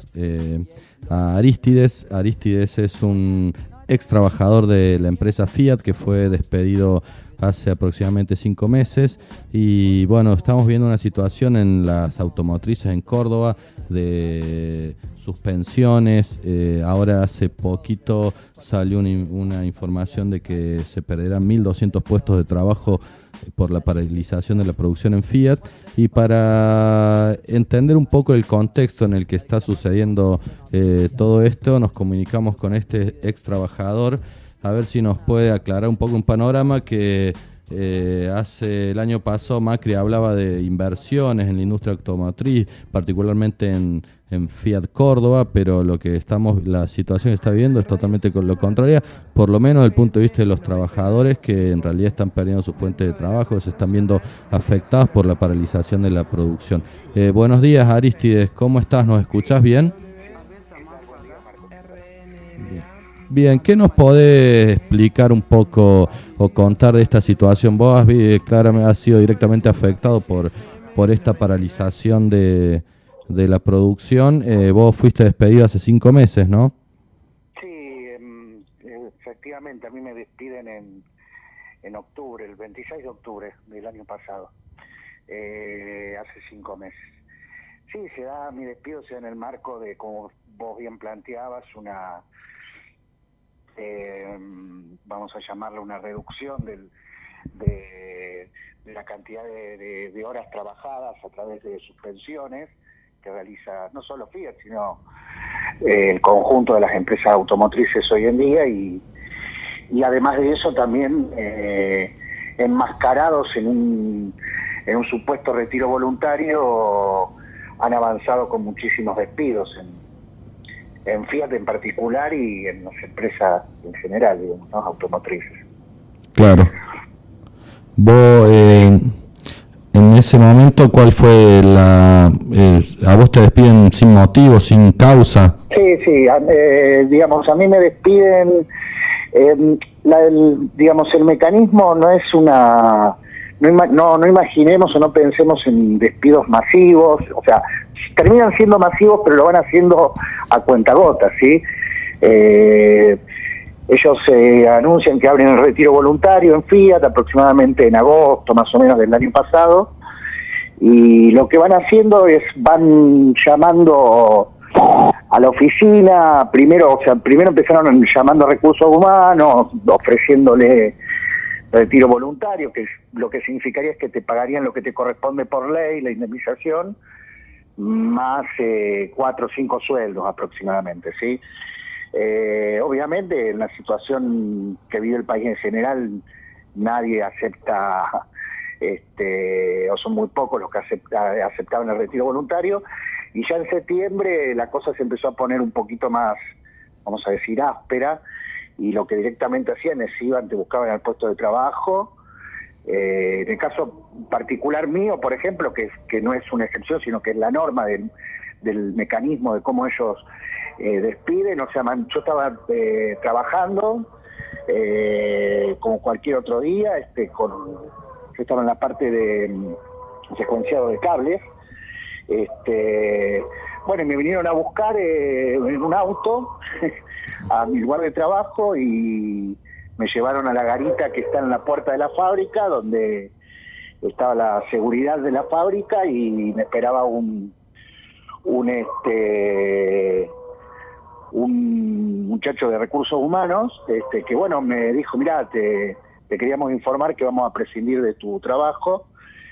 eh, a Aristides. Aristides es un ex trabajador de la empresa Fiat que fue despedido hace aproximadamente cinco meses y bueno, estamos viendo una situación en las automotrices en Córdoba de suspensiones. Eh, ahora hace poquito salió una, una información de que se perderán mil doscientos puestos de trabajo por la paralización de la producción en Fiat. Y para entender un poco el contexto en el que está sucediendo eh, todo esto, nos comunicamos con este ex trabajador a ver si nos puede aclarar un poco un panorama que eh, hace el año pasado Macri hablaba de inversiones en la industria automotriz, particularmente en, en Fiat Córdoba, pero lo que estamos, la situación que está viviendo es totalmente con lo contrario, por lo menos desde el punto de vista de los trabajadores que en realidad están perdiendo su fuente de trabajo, se están viendo afectados por la paralización de la producción. Eh, buenos días, Aristides, ¿cómo estás? ¿Nos escuchás bien? Bien, ¿qué nos podés explicar un poco o contar de esta situación? Vos has, claramente has sido directamente afectado por por esta paralización de, de la producción. Eh, vos fuiste despedido hace cinco meses, ¿no? Sí, efectivamente, a mí me despiden en, en octubre, el veintiséis de octubre del año pasado, eh, hace cinco meses. Sí, se da, mi despido se da en el marco de, como vos bien planteabas, una... Eh, vamos a llamarlo una reducción del, de, de la cantidad de, de, de horas trabajadas a través de suspensiones que realiza no solo Fiat, sino eh, el conjunto de las empresas automotrices hoy en día y, y además de eso también eh, enmascarados en un, en un supuesto retiro voluntario han avanzado con muchísimos despidos en en Fiat en particular y en las empresas en general, digamos, ¿no? Automotrices. Claro. Vos, eh, en ese momento, ¿cuál fue la... Eh, a vos te despiden sin motivo, sin causa? Sí, sí, eh, digamos, a mí me despiden, eh, la, el, digamos, el mecanismo no es una... No, ima, no, no imaginemos o no pensemos en despidos masivos, o sea, terminan siendo masivos, pero lo van haciendo a cuentagotas, ¿sí? Eh, ellos eh, anuncian que abren el retiro voluntario en Fiat aproximadamente en agosto, más o menos, del año pasado, y lo que van haciendo es, van llamando a la oficina, primero, o sea, primero empezaron llamando a recursos humanos, ofreciéndole retiro voluntario, que es, lo que significaría es que te pagarían lo que te corresponde por ley, la indemnización, más eh, cuatro o cinco sueldos aproximadamente, ¿sí? Eh, obviamente, en la situación que vive el país en general, nadie acepta, este, o son muy pocos los que acepta, aceptaban el retiro voluntario, y ya en septiembre la cosa se empezó a poner un poquito más, vamos a decir, áspera, y lo que directamente hacían es iban, te buscaban al puesto de trabajo. Eh, en el caso particular mío, por ejemplo, que, que no es una excepción, sino que es la norma del, del mecanismo de cómo ellos eh, despiden, o sea, yo estaba eh, trabajando eh, como cualquier otro día, este, con, yo estaba en la parte de um, secuenciado de cables, este, bueno, y me vinieron a buscar eh, en un auto a mi lugar de trabajo y me llevaron a la garita que está en la puerta de la fábrica, donde estaba la seguridad de la fábrica y me esperaba un un este un muchacho de recursos humanos, este que bueno, me dijo, mira, te, te queríamos informar que vamos a prescindir de tu trabajo,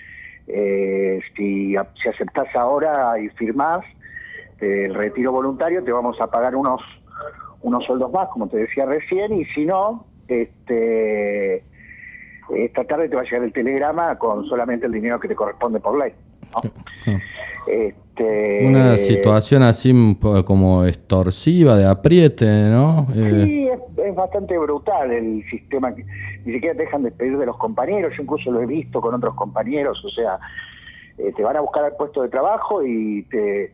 eh, si, si aceptás ahora y firmás el retiro voluntario, te vamos a pagar unos unos sueldos más, como te decía recién, y si no, este esta tarde te va a llegar el telegrama con solamente el dinero que te corresponde por ley, ¿no? Sí. Este, una situación así como extorsiva, de apriete, ¿no? Eh... Sí, es, es bastante brutal el sistema, que ni siquiera te dejan despedir de los compañeros, yo incluso lo he visto con otros compañeros, o sea, eh, te van a buscar al puesto de trabajo y te...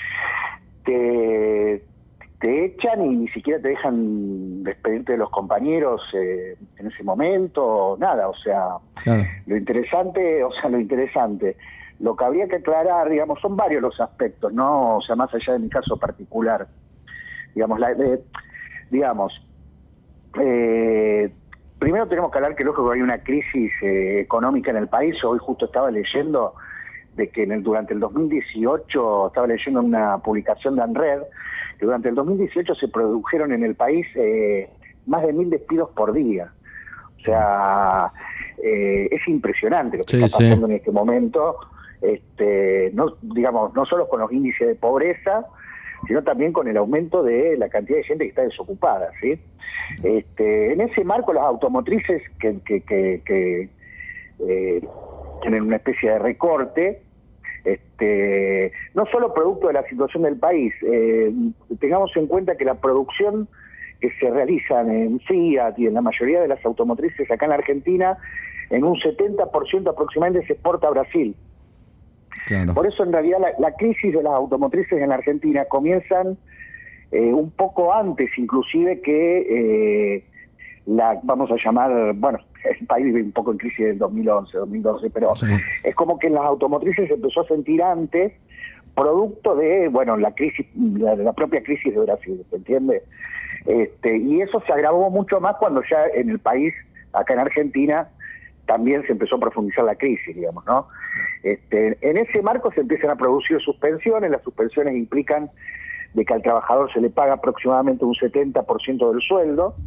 te te echan y ni siquiera te dejan despedirte de los compañeros eh, en ese momento, nada, o sea, claro. Lo interesante, o sea, lo interesante, lo que habría que aclarar, digamos, son varios los aspectos, ¿no? O sea, más allá de mi caso particular. Digamos, la, de, digamos, eh, primero tenemos que hablar que lógico que hay una crisis eh, económica en el país. Hoy justo estaba leyendo de que en el, durante el dos mil dieciocho, estaba leyendo una publicación de ANRED, que durante el dos mil dieciocho se produjeron en el país eh, más de mil despidos por día. O sea, eh, es impresionante lo que Sí, está pasando sí. en este momento, este, no, digamos, no solo con los índices de pobreza, sino también con el aumento de la cantidad de gente que está desocupada, ¿sí? Este, en ese marco, las automotrices que, que, que, que eh, tienen una especie de recorte, este, no solo producto de la situación del país, eh, tengamos en cuenta que la producción que se realiza en Fiat y en la mayoría de las automotrices acá en la Argentina, en un setenta por ciento aproximadamente se exporta a Brasil. Claro. Por eso en realidad la, la crisis de las automotrices en la Argentina comienzan eh, un poco antes inclusive que eh, la, vamos a llamar, bueno, el país vive un poco en crisis del dos mil once, dos mil doce, pero Sí. es como que en las automotrices se empezó a sentir antes, producto de, bueno, la crisis, la, la propia crisis de Brasil, ¿se entiende? Este, y eso se agravó mucho más cuando ya en el país, acá en Argentina, también se empezó a profundizar la crisis, digamos, ¿no? Este, en ese marco se empiezan a producir suspensiones. Las suspensiones implican de que al trabajador se le paga aproximadamente un setenta por ciento del sueldo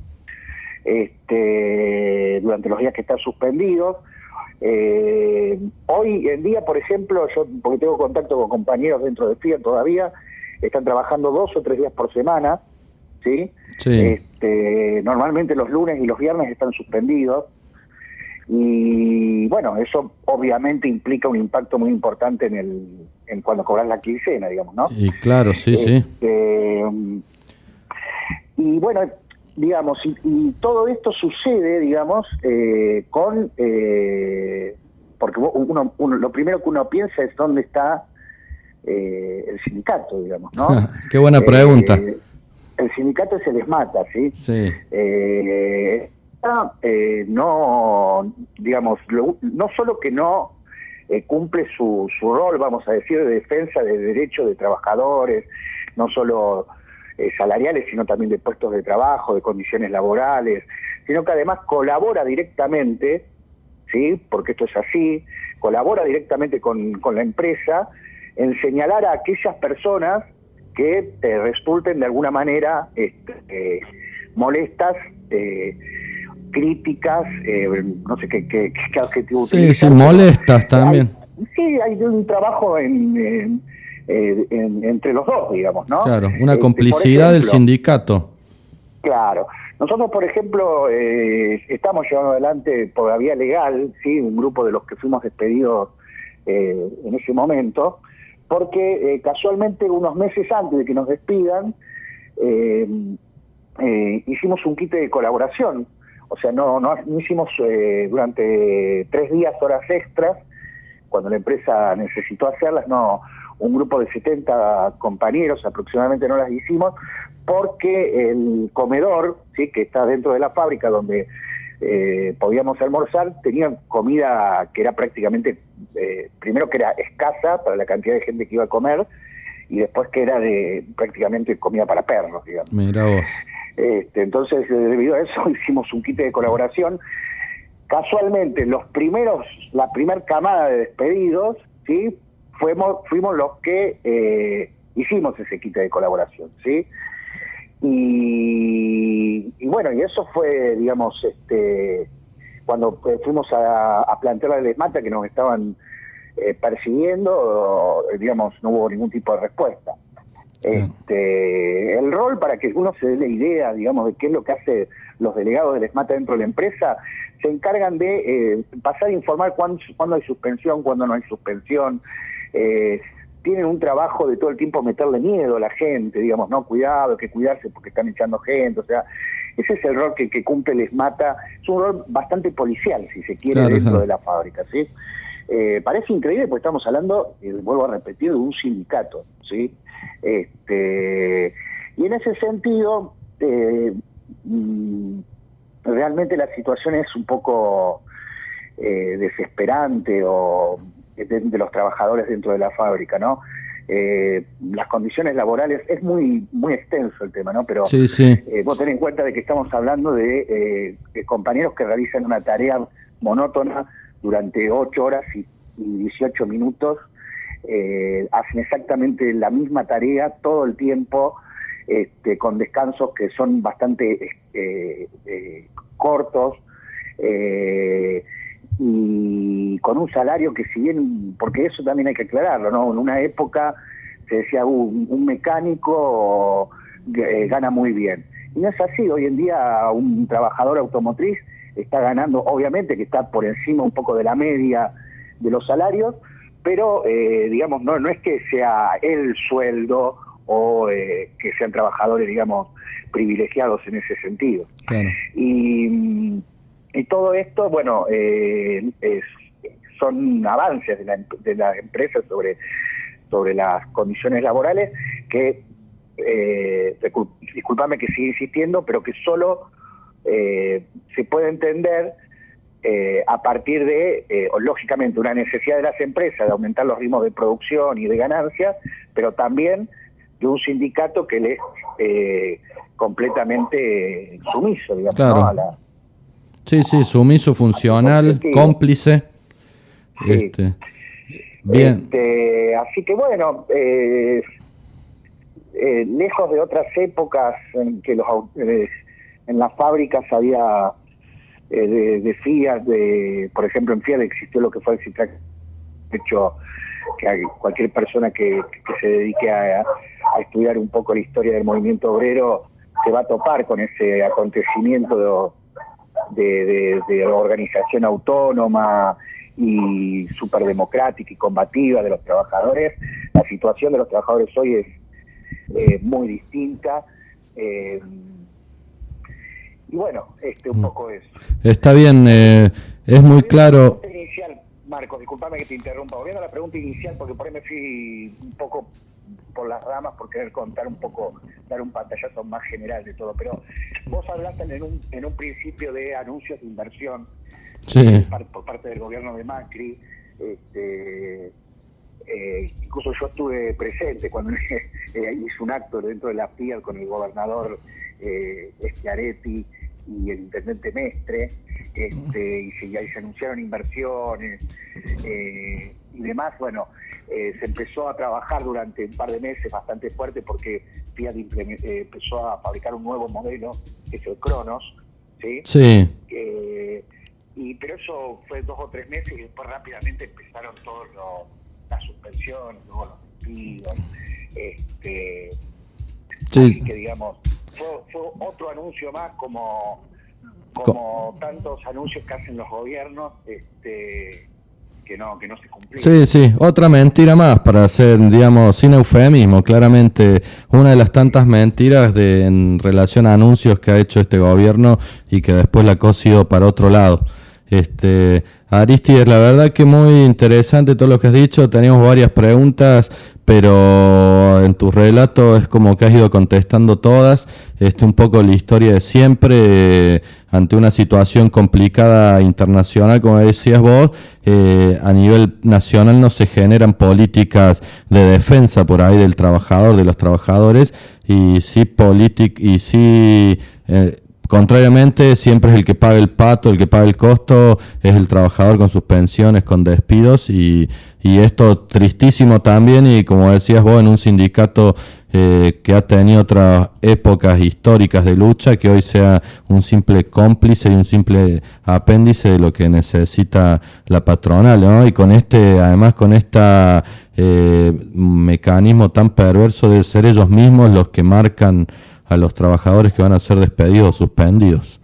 este, durante los días que están suspendidos. Eh, hoy en día, por ejemplo, yo porque tengo contacto con compañeros dentro de Fiat todavía, están trabajando dos o tres días por semana, ¿sí? Sí. Este, normalmente los lunes y los viernes están suspendidos. Y bueno, eso obviamente implica un impacto muy importante en el en cuando cobras la quincena, digamos, ¿no? Y claro, sí, sí. Este, y bueno, digamos, y, y todo esto sucede, digamos, eh, con... Eh, porque uno, uno, lo primero que uno piensa es dónde está eh, el sindicato, digamos, ¿no? Qué buena pregunta. Eh, el sindicato es el ESMATA, ¿sí? Sí. Eh, Eh, no, digamos, lo, no solo que no eh, cumple su, su rol, vamos a decir, de defensa de derechos de trabajadores, no solo eh, salariales, sino también de puestos de trabajo, de condiciones laborales, sino que además colabora directamente, ¿sí? Porque esto es así, colabora directamente con, con la empresa en señalar a aquellas personas que eh, resulten de alguna manera este, eh, molestas, eh, críticas, eh, no sé qué, qué, qué adjetivo Sí, utilizar. sí, molestas también. Hay, sí, hay un trabajo en, en, en, en, entre los dos, digamos, ¿no? Claro, una Este, complicidad por del ejemplo, sindicato. Claro. Nosotros, por ejemplo, eh, estamos llevando adelante por la vía legal, sí, un grupo de los que fuimos despedidos eh, en ese momento, porque eh, casualmente unos meses antes de que nos despidan, eh, eh, hicimos un kit de colaboración. O sea, no, no, no hicimos eh, durante tres días horas extras, cuando la empresa necesitó hacerlas, no, un grupo de setenta compañeros aproximadamente no las hicimos, porque el comedor, sí, que está dentro de la fábrica donde eh, podíamos almorzar, tenía comida que era prácticamente, eh, primero que era escasa para la cantidad de gente que iba a comer, y después que era de prácticamente comida para perros, digamos. Mira vos. Este, entonces, eh, debido a eso, hicimos un kit de colaboración. Casualmente, los primeros, la primer camada de despedidos, ¿sí? Fuimos, fuimos los que eh, hicimos ese kit de colaboración, ¿sí? Y, y bueno, y eso fue, digamos, este, cuando eh, fuimos a, a plantear al ESMATA que nos estaban eh, persiguiendo, digamos, no hubo ningún tipo de respuesta. Este, el rol, para que uno se dé la idea, digamos, de qué es lo que hace los delegados del ESMATA dentro de la empresa, se encargan de eh, pasar a informar cuándo, cuándo hay suspensión, cuándo no hay suspensión. Eh, tienen un trabajo de todo el tiempo meterle miedo a la gente, digamos, no, cuidado, hay que cuidarse porque están echando gente, o sea, ese es el rol que, que cumple el ESMATA, es un rol bastante policial, si se quiere, Claro, dentro claro. de la fábrica, ¿sí? Eh, parece increíble porque estamos hablando, y vuelvo a repetir, de un sindicato, ¿sí? Este, y en ese sentido, eh, mm, realmente la situación es un poco eh, desesperante o de, de los trabajadores dentro de la fábrica, ¿no? Eh, las condiciones laborales, es muy muy extenso el tema, ¿no? Pero Sí, sí. eh, vos tenés en cuenta de que estamos hablando de, eh, de compañeros que realizan una tarea monótona durante ocho horas y, y dieciocho minutos, eh, hacen exactamente la misma tarea todo el tiempo, este, con descansos que son bastante eh, eh, cortos, eh, y con un salario que si bien, porque eso también hay que aclararlo, ¿no? En una época se decía, uh, un, un mecánico eh, gana muy bien. Y no es así, hoy en día un trabajador automotriz está ganando, obviamente que está por encima un poco de la media de los salarios, pero eh, digamos, no, no es que sea el sueldo o eh, que sean trabajadores, digamos, privilegiados en ese sentido. Claro. Y... Y todo esto, bueno, eh, es, son avances de la, de la empresa sobre, sobre las condiciones laborales que, eh, discúlpame que siga insistiendo, pero que solo eh, se puede entender eh, a partir de, eh, lógicamente, una necesidad de las empresas de aumentar los ritmos de producción y de ganancias, pero también de un sindicato que le es eh, completamente sumiso, digamos, Claro. ¿no? a la... Sí, sí, sumiso, funcional, cómplice. Sí. Este, bien. Este, así que bueno, eh, eh, lejos de otras épocas en que los au- eh, en las fábricas había eh, de, de Fiat, de, por ejemplo en Fiat existió lo que fue el Citrac, de hecho que hay- cualquier persona que, que se dedique a, a estudiar un poco la historia del movimiento obrero se va a topar con ese acontecimiento de De, de, de organización autónoma y superdemocrática y combativa de los trabajadores. La situación de los trabajadores hoy es eh, muy distinta, eh, y bueno, este un poco eso. Está bien, eh, es muy claro. Inicial, Marcos, disculpame que te interrumpa, volviendo a la pregunta inicial, porque por ahí me fui un poco por las ramas por querer contar un poco, dar un pantallazo más general de todo, pero vos hablaste en un, en un principio de anuncios de inversión Sí. par- por parte del gobierno de Macri, este, eh, incluso yo estuve presente cuando eh, hizo un acto dentro de la Fiat con el gobernador eh, Schiaretti y el intendente Mestre, este, y, se, y ahí se anunciaron inversiones eh, y demás. Bueno, eh, se empezó a trabajar durante un par de meses bastante fuerte porque Fiat implemen- eh, empezó a fabricar un nuevo modelo, que es el Cronos, ¿sí? Sí. Eh, y, pero eso fue dos o tres meses y después rápidamente empezaron todas las suspensiones, luego los despidos, este, Sí. así que digamos, fue, fue otro anuncio más como como tantos anuncios que hacen los gobiernos, este, que no que no se cumplían. Sí, sí, otra mentira más para hacer, digamos, sin eufemismo, claramente una de las tantas mentiras de, en relación a anuncios que ha hecho este gobierno y que después la ha cosido para otro lado. Este, Aristides, la verdad que muy interesante todo lo que has dicho, teníamos varias preguntas, pero en tu relato es como que has ido contestando todas, este, un poco la historia de siempre, eh, ante una situación complicada internacional, como decías vos, eh, a nivel nacional no se generan políticas de defensa por ahí del trabajador, de los trabajadores, y sí politic, y sí... Eh, Contrariamente, siempre es el que paga el pato, el que paga el costo, es el trabajador con sus pensiones, con despidos, y, y esto tristísimo también, y como decías vos, en un sindicato eh, que ha tenido otras épocas históricas de lucha, que hoy sea un simple cómplice y un simple apéndice de lo que necesita la patronal, ¿no? Y con este, además con esta eh, mecanismo tan perverso de ser ellos mismos los que marcan a los trabajadores que van a ser despedidos o suspendidos.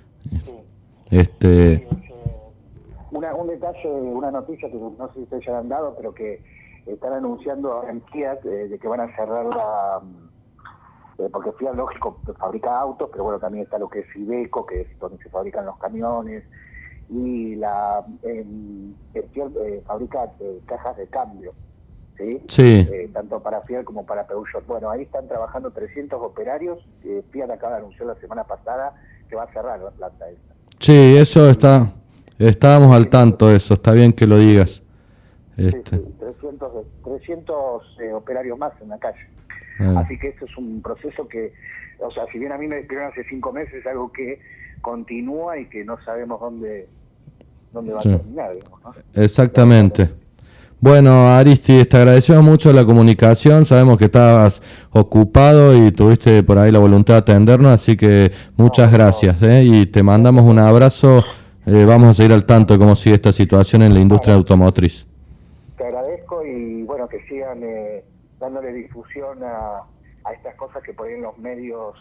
Este, Una, un detalle, una noticia que no sé si ustedes ya han dado, pero que están anunciando ahora en Fiat eh, de que van a cerrar la... Eh, porque Fiat, lógico, fabrica autos, pero bueno, también está lo que es Iveco, que es donde se fabrican los camiones, y la eh, Fiat eh, fabrica eh, cajas de cambio, ¿sí? Sí. Eh, tanto para Fiat como para Peugeot. Bueno, ahí están trabajando trescientos operarios. eh, Fiat acaba de anunciar la semana pasada que va a cerrar la planta esta. sí, eso está, estábamos al tanto de eso, está bien que lo digas. Este. sí, trescientos, trescientos eh, operarios más en la calle. Ah. Así que esto es un proceso que, o sea, si bien a mí me despidieron hace cinco meses, es algo que continúa y que no sabemos dónde, dónde va Sí. a terminar, digamos, ¿no? Exactamente. Bueno, Aristides, te agradecemos mucho la comunicación, sabemos que estabas ocupado y tuviste por ahí la voluntad de atendernos, así que muchas gracias, ¿eh? Y te mandamos un abrazo, eh, vamos a seguir al tanto de cómo sigue esta situación en la industria automotriz. Te agradezco y bueno, que sigan eh, dándole difusión a, a estas cosas que por ahí en los medios,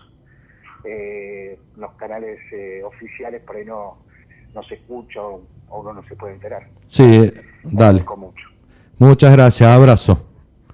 eh, los canales eh, oficiales por ahí no, no se escucha o, o uno no se puede enterar. Sí, dale. Agradezco mucho. Muchas gracias, abrazo.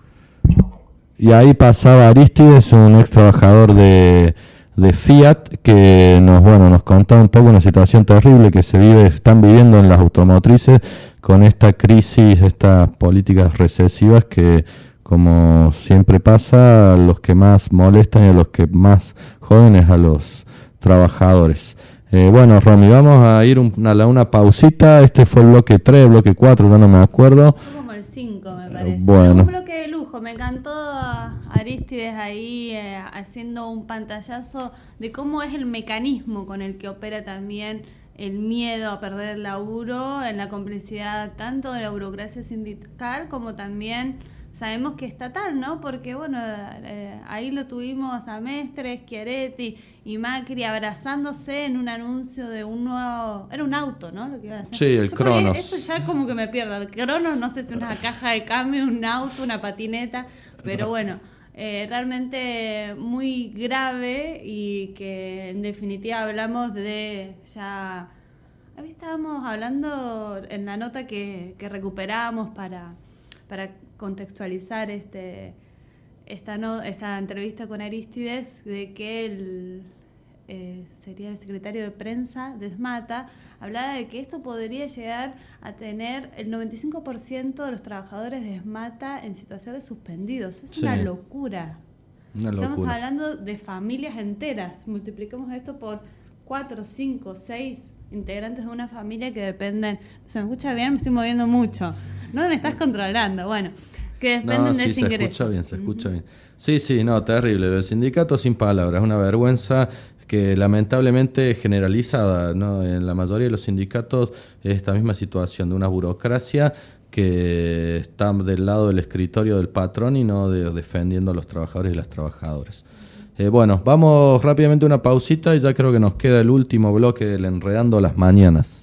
Y ahí pasaba Aristides, un ex trabajador de, de Fiat, que nos bueno nos contaba un poco una situación terrible que se vive, están viviendo en las automotrices con esta crisis, estas políticas recesivas que, como siempre pasa, a los que más molestan y a los que más joden es a los trabajadores. Eh, bueno, Romy, vamos a ir un, a la, una pausita. Este fue el bloque tres, bloque cuatro, ya no me acuerdo. Como el cinco, me parece. Bueno. Un bloque de lujo. Me encantó a Aristides ahí eh, haciendo un pantallazo de cómo es el mecanismo con el que opera también el miedo a perder el laburo, en la complicidad tanto de la burocracia sindical como también sabemos que estatal, ¿no? Porque, bueno, eh, ahí lo tuvimos a Mestre, Schiaretti y Macri abrazándose en un anuncio de un nuevo... Era un auto, ¿no? Lo que iba a hacer. Sí, el Yo por ahí Cronos. Eso ya como que me pierdo. El Cronos, no sé si es una caja de cambio, un auto, una patineta, pero bueno, eh, realmente muy grave y que en definitiva hablamos de ya... Ahí estábamos hablando en la nota que, que recuperamos para... para contextualizar este esta no, esta entrevista con Aristides, de que el eh, sería el secretario de prensa de SMATA, hablaba de que esto podría llegar a tener el noventa y cinco por ciento de los trabajadores de SMATA en situaciones suspendidos. Es Sí. una locura. Una Estamos locura. hablando de familias enteras. Multipliquemos esto por cuatro, cinco, seis integrantes de una familia que dependen. ¿Se me escucha bien? Me estoy moviendo mucho. No me estás controlando. Bueno, que dependen No, de sí, ese se ingreso. escucha bien, se escucha bien. Sí, sí, no, terrible. El sindicato sin palabras, una vergüenza que lamentablemente es generalizada, ¿no? En la mayoría de los sindicatos es esta misma situación de una burocracia que está del lado del escritorio del patrón y no de, defendiendo a los trabajadores y las trabajadoras. Eh, bueno, vamos rápidamente a una pausita y ya creo que nos queda el último bloque del Enredando las Mañanas.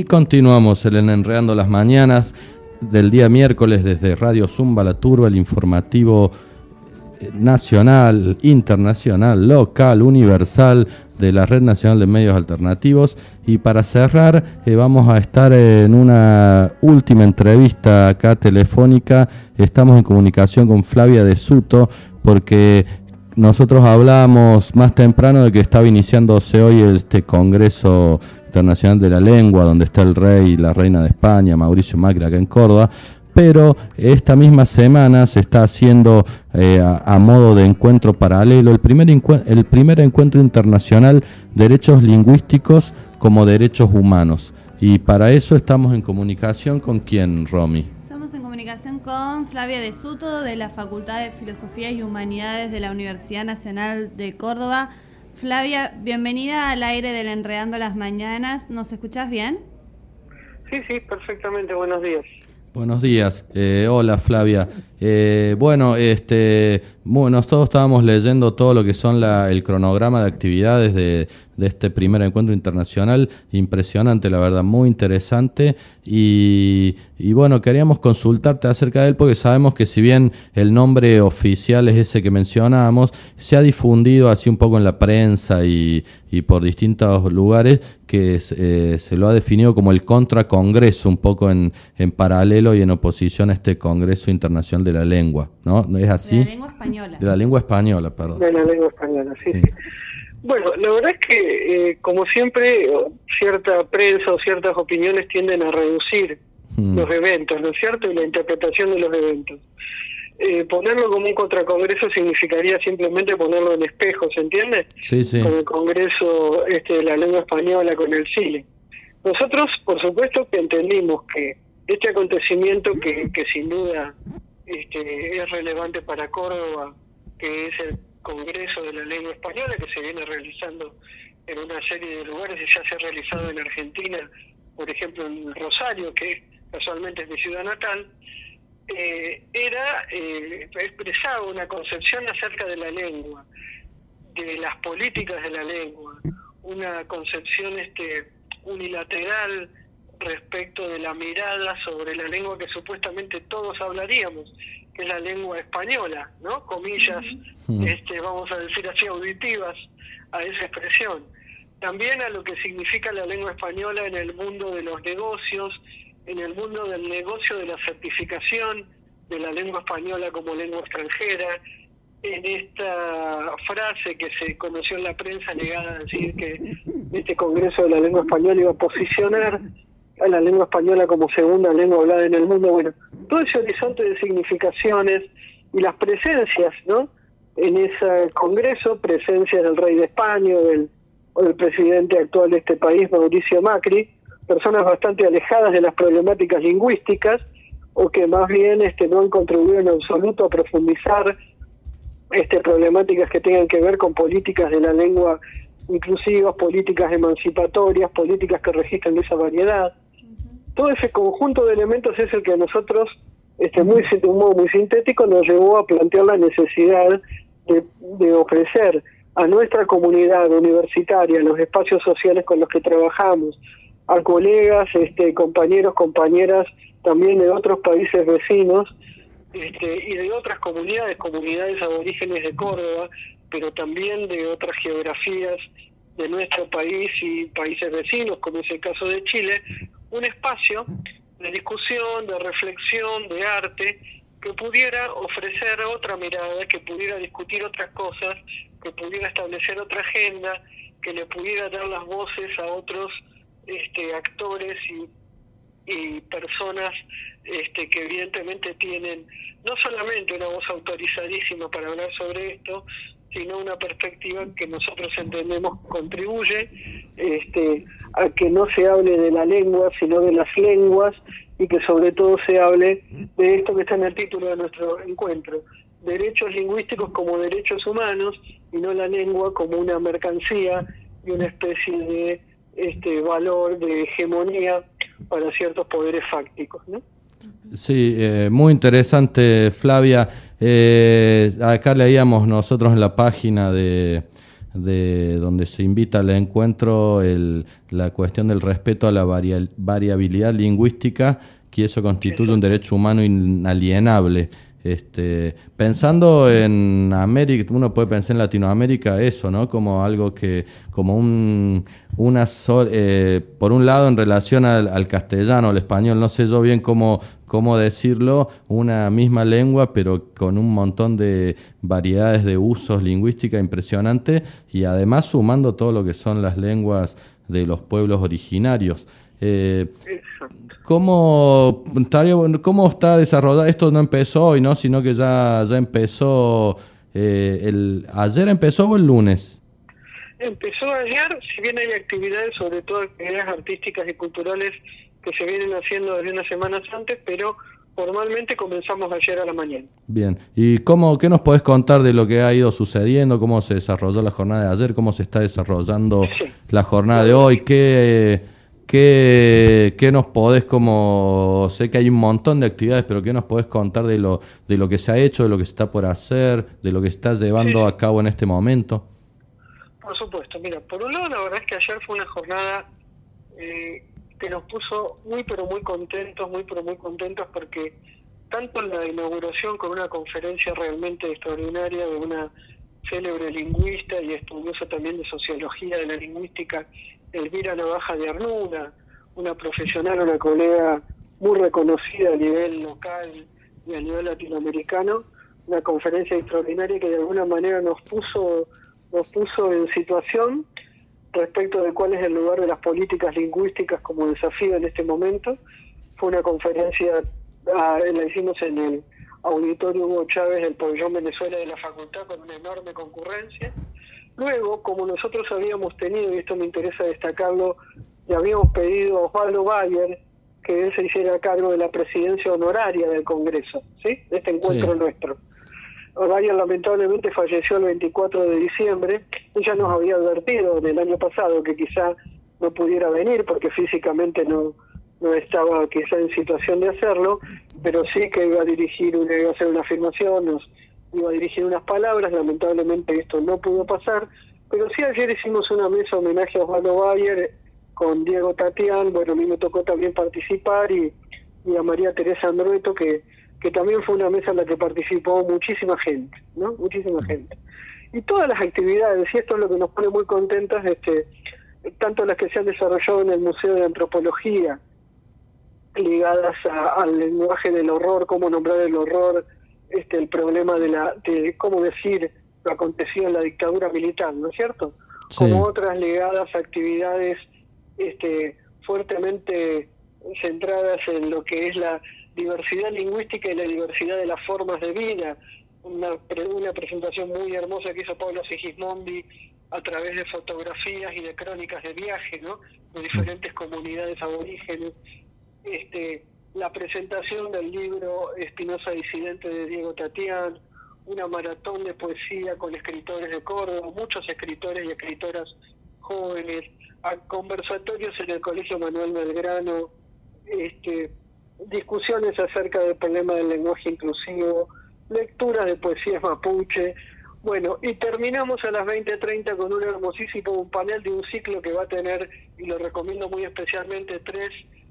Y continuamos en Enredando las Mañanas del día miércoles desde Radio Zumba La Turba, el informativo nacional, internacional, local, universal de la Red Nacional de Medios Alternativos. Y para cerrar eh, vamos a estar en una última entrevista acá telefónica. Estamos en comunicación con Flavia de Suto porque nosotros hablamos más temprano de que estaba iniciándose hoy este Congreso Internacional de la Lengua, donde está el rey y la reina de España, Mauricio Macri, acá en Córdoba, pero esta misma semana se está haciendo eh, a, a modo de encuentro paralelo el primer, el primer encuentro internacional Derechos Lingüísticos como Derechos Humanos. Y para eso estamos en comunicación con quién, Romy. Estamos en comunicación con Flavia de Suto, de la Facultad de Filosofía y Humanidades de la Universidad Nacional de Córdoba. Flavia, bienvenida al aire del Enredando las Mañanas. ¿Nos escuchás bien? Sí, sí, perfectamente. Buenos días. Buenos días. Eh, hola, Flavia. Eh, bueno, este, bueno, nosotros estábamos leyendo todo lo que son la, el cronograma de actividades de, de este primer encuentro internacional. Impresionante, la verdad, muy interesante. Y, y bueno, queríamos consultarte acerca de él porque sabemos que si bien el nombre oficial es ese que mencionábamos, se ha difundido así un poco en la prensa y, y por distintos lugares que eh, se lo ha definido como el contracongreso, un poco en, en paralelo y en oposición a este Congreso Internacional de la Lengua, ¿no? ¿No es así? De la lengua española. De la lengua española, perdón. De la lengua española, sí, sí. sí. Bueno, la verdad es que, eh, como siempre, cierta prensa o ciertas opiniones tienden a reducir hmm. los eventos, ¿no es cierto? Y la interpretación de los eventos. Eh, ponerlo como un contracongreso significaría simplemente ponerlo en espejo, ¿se entiende? Sí, sí. Con el Congreso este, de la Lengua Española, con el Chile. Nosotros, por supuesto, que entendimos que este acontecimiento, que, que sin duda este, es relevante para Córdoba, que es el Congreso de la Lengua Española, que se viene realizando en una serie de lugares y ya se ha realizado en Argentina, por ejemplo en Rosario, que casualmente es mi ciudad natal, eh, era eh, expresaba una concepción acerca de la lengua, de las políticas de la lengua, una concepción este unilateral respecto de la mirada sobre la lengua que supuestamente todos hablaríamos, que es la lengua española, ¿no? Comillas, uh-huh. este, vamos a decir así, auditivas a esa expresión. También a lo que significa la lengua española en el mundo de los negocios, en el mundo del negocio de la certificación de la lengua española como lengua extranjera, en esta frase que se conoció en la prensa negada a decir que este Congreso de la Lengua Española iba a posicionar a la lengua española como segunda lengua hablada en el mundo. Bueno, todo ese horizonte de significaciones y las presencias, ¿no? En ese Congreso, presencias del rey de España o del, o del presidente actual de este país, Mauricio Macri, personas bastante alejadas de las problemáticas lingüísticas o que más bien este, no han contribuido en absoluto a profundizar este, problemáticas que tengan que ver con políticas de la lengua inclusivas, políticas emancipatorias, políticas que registren esa variedad. Todo ese conjunto de elementos es el que a nosotros, este, muy, de un modo muy sintético, nos llevó a plantear la necesidad de, de ofrecer a nuestra comunidad universitaria, en los espacios sociales con los que trabajamos, a colegas, este, compañeros, compañeras también de otros países vecinos este, y de otras comunidades, comunidades aborígenes de Córdoba, pero también de otras geografías de nuestro país y países vecinos, como es el caso de Chile, un espacio de discusión, de reflexión, de arte, que pudiera ofrecer otra mirada, que pudiera discutir otras cosas, que pudiera establecer otra agenda, que le pudiera dar las voces a otros este, actores y, y personas este, que evidentemente tienen no solamente una voz autorizadísima para hablar sobre esto, sino una perspectiva que nosotros entendemos contribuye este, a que no se hable de la lengua, sino de las lenguas, y que sobre todo se hable de esto que está en el título de nuestro encuentro, derechos lingüísticos como derechos humanos, y no la lengua como una mercancía y una especie de este valor de hegemonía para ciertos poderes fácticos, ¿no? Sí, eh, muy interesante, Flavia. Eh, acá leíamos nosotros en la página de, de donde se invita al encuentro el, la cuestión del respeto a la varia, variabilidad lingüística, que eso constituye un derecho humano inalienable. Este, pensando en América, uno puede pensar en Latinoamérica eso, ¿no? Como algo que, como un, una sol, eh, por un lado en relación al, al castellano, al español, no sé yo bien cómo, cómo decirlo, una misma lengua, pero con un montón de variedades de usos lingüísticas impresionantes, y además sumando todo lo que son las lenguas de los pueblos originarios. Eh, ¿cómo, ¿Cómo está desarrollado? Esto no empezó hoy, ¿no? Sino que ya, ya empezó, eh, el, ¿ayer empezó o el lunes? Empezó ayer, si bien hay actividades, sobre todo actividades artísticas y culturales que se vienen haciendo desde unas semanas antes, pero formalmente comenzamos ayer a la mañana. Bien, ¿y cómo, qué nos podés contar de lo que ha ido sucediendo? ¿Cómo se desarrolló la jornada de ayer? ¿Cómo se está desarrollando sí. la jornada de hoy? ¿Qué... ¿Qué, ¿Qué nos podés, como sé que hay un montón de actividades, pero qué nos podés contar de lo de lo que se ha hecho, de lo que se está por hacer, de lo que se está llevando sí. a cabo en este momento? Por supuesto, mira, por un lado la verdad es que ayer fue una jornada eh, que nos puso muy pero muy contentos, muy pero muy contentos porque tanto en la inauguración con una conferencia realmente extraordinaria de una célebre lingüista y estudiosa también de sociología de la lingüística, Elvira Navaja de Arnuna, una profesional, una colega muy reconocida a nivel local y a nivel latinoamericano, una conferencia extraordinaria que de alguna manera nos puso nos puso en situación respecto de cuál es el lugar de las políticas lingüísticas como desafío en este momento. Fue una conferencia, ah, la hicimos en el Auditorio Hugo Chávez del Pabellón Venezuela de la Facultad con una enorme concurrencia. Luego, como nosotros habíamos tenido, y esto me interesa destacarlo, le habíamos pedido a Osvaldo Bayer que él se hiciera cargo de la presidencia honoraria del Congreso, ¿sí? De este encuentro sí. nuestro. Bayer lamentablemente falleció el veinticuatro de diciembre, ella nos había advertido en el año pasado que quizá no pudiera venir porque físicamente no, no estaba quizá en situación de hacerlo, pero sí que iba a dirigir, una, iba a hacer una afirmación, nos iba a dirigir unas palabras. Lamentablemente esto no pudo pasar, pero sí ayer hicimos una mesa homenaje a Osvaldo Bayer con Diego Tatián. Bueno, a mí me tocó también participar, y, y a María Teresa Andrueto, que, que también fue una mesa en la que participó muchísima gente, ¿no? Muchísima gente. Y todas las actividades, y esto es lo que nos pone muy contentas, este, tanto las que se han desarrollado en el Museo de Antropología, ligadas a, al lenguaje del horror, cómo nombrar el horror, este el problema de la de cómo decir lo acontecido en la dictadura militar, ¿no es cierto? Sí. Como otras ligadas a actividades este fuertemente centradas en lo que es la diversidad lingüística y la diversidad de las formas de vida. Una, una presentación muy hermosa que hizo Pablo Sigismondi a través de fotografías y de crónicas de viaje, ¿no? De diferentes comunidades aborígenes. Este, la presentación del libro Espinosa Disidente de Diego Tatián, una maratón de poesía con escritores de Córdoba, muchos escritores y escritoras jóvenes, a conversatorios en el Colegio Manuel Belgrano, este, discusiones acerca del problema del lenguaje inclusivo, lecturas de poesías mapuche. Bueno, y terminamos a las veinte treinta con un hermosísimo un panel de un ciclo que va a tener, y lo recomiendo muy especialmente, tres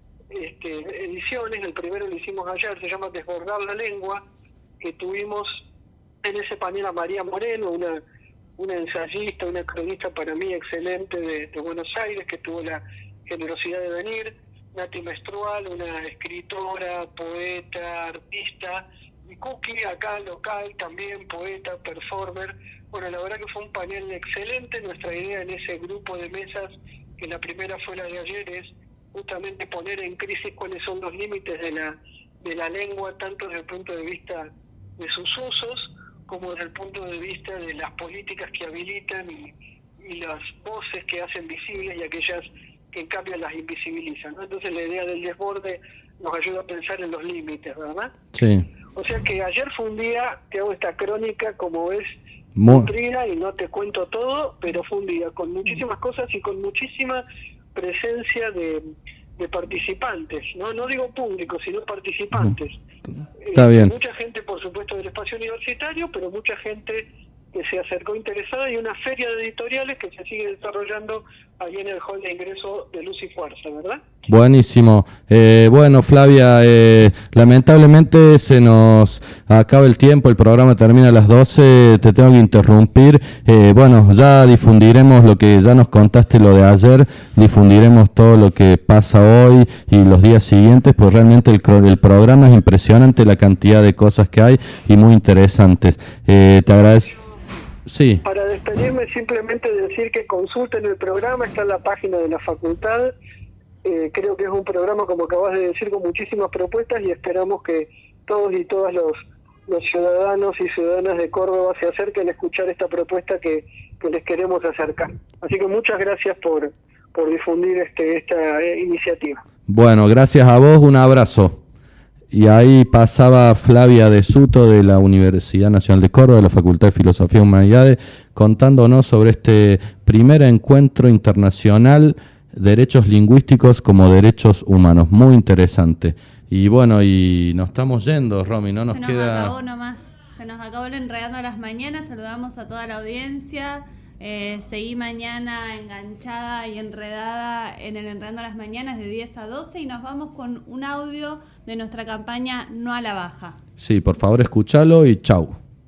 Este, ediciones. El primero lo hicimos ayer, se llama Desbordar la Lengua, que tuvimos en ese panel a María Moreno, una una ensayista, una cronista para mí excelente de, de Buenos Aires, que tuvo la generosidad de venir, Nati Menstrual, una escritora, poeta, artista, y Cookie, acá local, también poeta, performer. Bueno, la verdad que fue un panel excelente. Nuestra idea en ese grupo de mesas, que la primera fue la de ayer, es justamente poner en crisis cuáles son los límites de la de la lengua, tanto desde el punto de vista de sus usos como desde el punto de vista de las políticas que habilitan y, y las voces que hacen visibles y aquellas que en cambio las invisibilizan, ¿no? Entonces la idea del desborde nos ayuda a pensar en los límites, ¿verdad? Sí. O sea que ayer fue un día, te hago esta crónica como es Muy... nutrida y no te cuento todo, pero fue un día con muchísimas cosas y con muchísima presencia de, de participantes, no no digo públicos, sino participantes. Está eh, bien. Mucha gente, por supuesto, del espacio universitario, pero mucha gente que se acercó interesada y una feria de editoriales que se sigue desarrollando ahí en el hall de ingreso de Luz y Fuerza, ¿verdad? Buenísimo. Eh, bueno, Flavia, eh, lamentablemente se nos acaba el tiempo, el programa termina a las doce, te tengo que interrumpir. Eh, bueno, ya difundiremos lo que ya nos contaste, lo de ayer, difundiremos todo lo que pasa hoy y los días siguientes, pues realmente el, el programa es impresionante, la cantidad de cosas que hay y muy interesantes. Eh, te agradezco. Sí. Para despedirme, simplemente decir que consulten el programa, está en la página de la facultad. Eh, creo que es un programa, como acabas de decir, con muchísimas propuestas y esperamos que todos y todas los, los ciudadanos y ciudadanas de Córdoba se acerquen a escuchar esta propuesta que, que les queremos acercar. Así que muchas gracias por, por difundir este, esta eh, iniciativa. Bueno, gracias a vos, un abrazo. Y ahí pasaba Flavia de Suto de la Universidad Nacional de Córdoba, de la Facultad de Filosofía y Humanidades, contándonos sobre este primer encuentro internacional derechos lingüísticos como derechos humanos. Muy interesante. Y bueno, y nos estamos yendo, Romy, no nos, Se nos queda... acabó nomás. Se nos acabó el Enredando a las Mañanas. Saludamos a toda la audiencia. Eh, seguí mañana enganchada y enredada en el Enredando a las Mañanas de diez a doce y nos vamos con un audio de nuestra campaña No a la Baja. Sí, por favor, escúchalo y chau.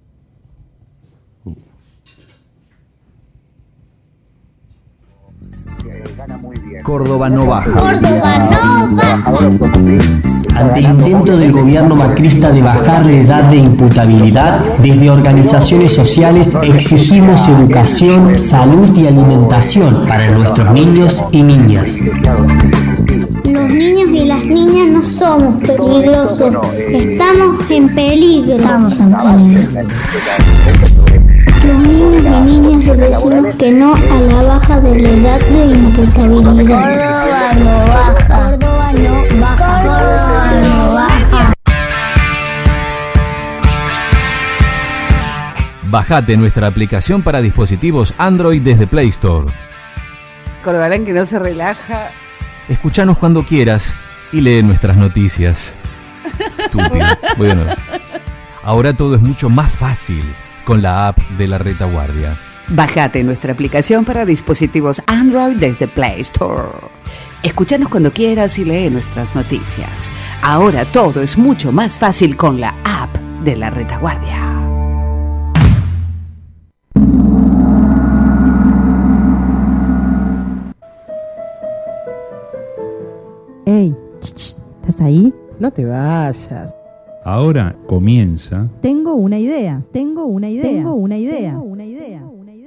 Córdoba no baja. Córdoba no baja. Ante el intento del gobierno macrista de bajar la edad de imputabilidad, desde organizaciones sociales exigimos educación, salud y alimentación para nuestros niños y niñas. Los niños y las niñas no somos peligrosos, estamos en peligro. Estamos en peligro. Los niños y niñas le decimos que no a la baja de la edad de imputabilidad. Córdoba no baja. Córdoba no baja. Córdoba no baja. Bajate nuestra aplicación para dispositivos Android desde Play Store. Cordobarán que no se relaja. Escuchanos cuando quieras y lee nuestras noticias. Estúpido. Voy de nuevo. Ahora todo es mucho más fácil con la app de La Retaguardia. Bajate nuestra aplicación para dispositivos Android desde Play Store. Escúchanos cuando quieras y lee nuestras noticias. Ahora todo es mucho más fácil con la app de La Retaguardia. Ey, ¿estás ahí? No te vayas. Ahora comienza. Tengo una idea, tengo una idea, tengo una idea, tengo una idea.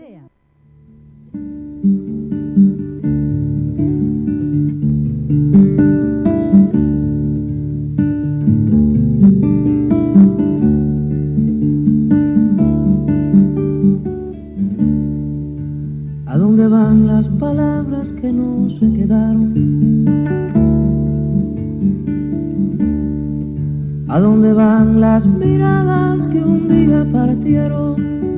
¿A dónde van las palabras que no se quedaron? ¿A dónde van las miradas que un día partieron?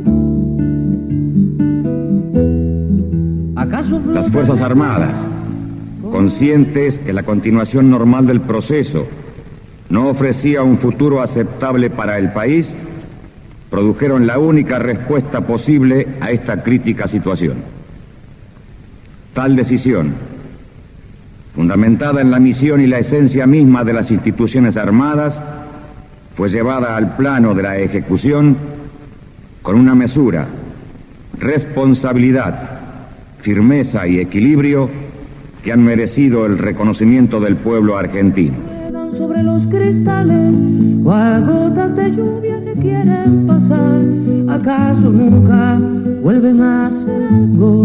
¿Acaso las Fuerzas Armadas, conscientes que la continuación normal del proceso no ofrecía un futuro aceptable para el país, produjeron la única respuesta posible a esta crítica situación? Tal decisión, fundamentada en la misión y la esencia misma de las instituciones armadas, fue llevada al plano de la ejecución con una mesura, responsabilidad, firmeza y equilibrio que han merecido el reconocimiento del pueblo argentino. Quedan sobre los cristales cual gotas de lluvia que quieren pasar. ¿Acaso nunca vuelven a hacer algo?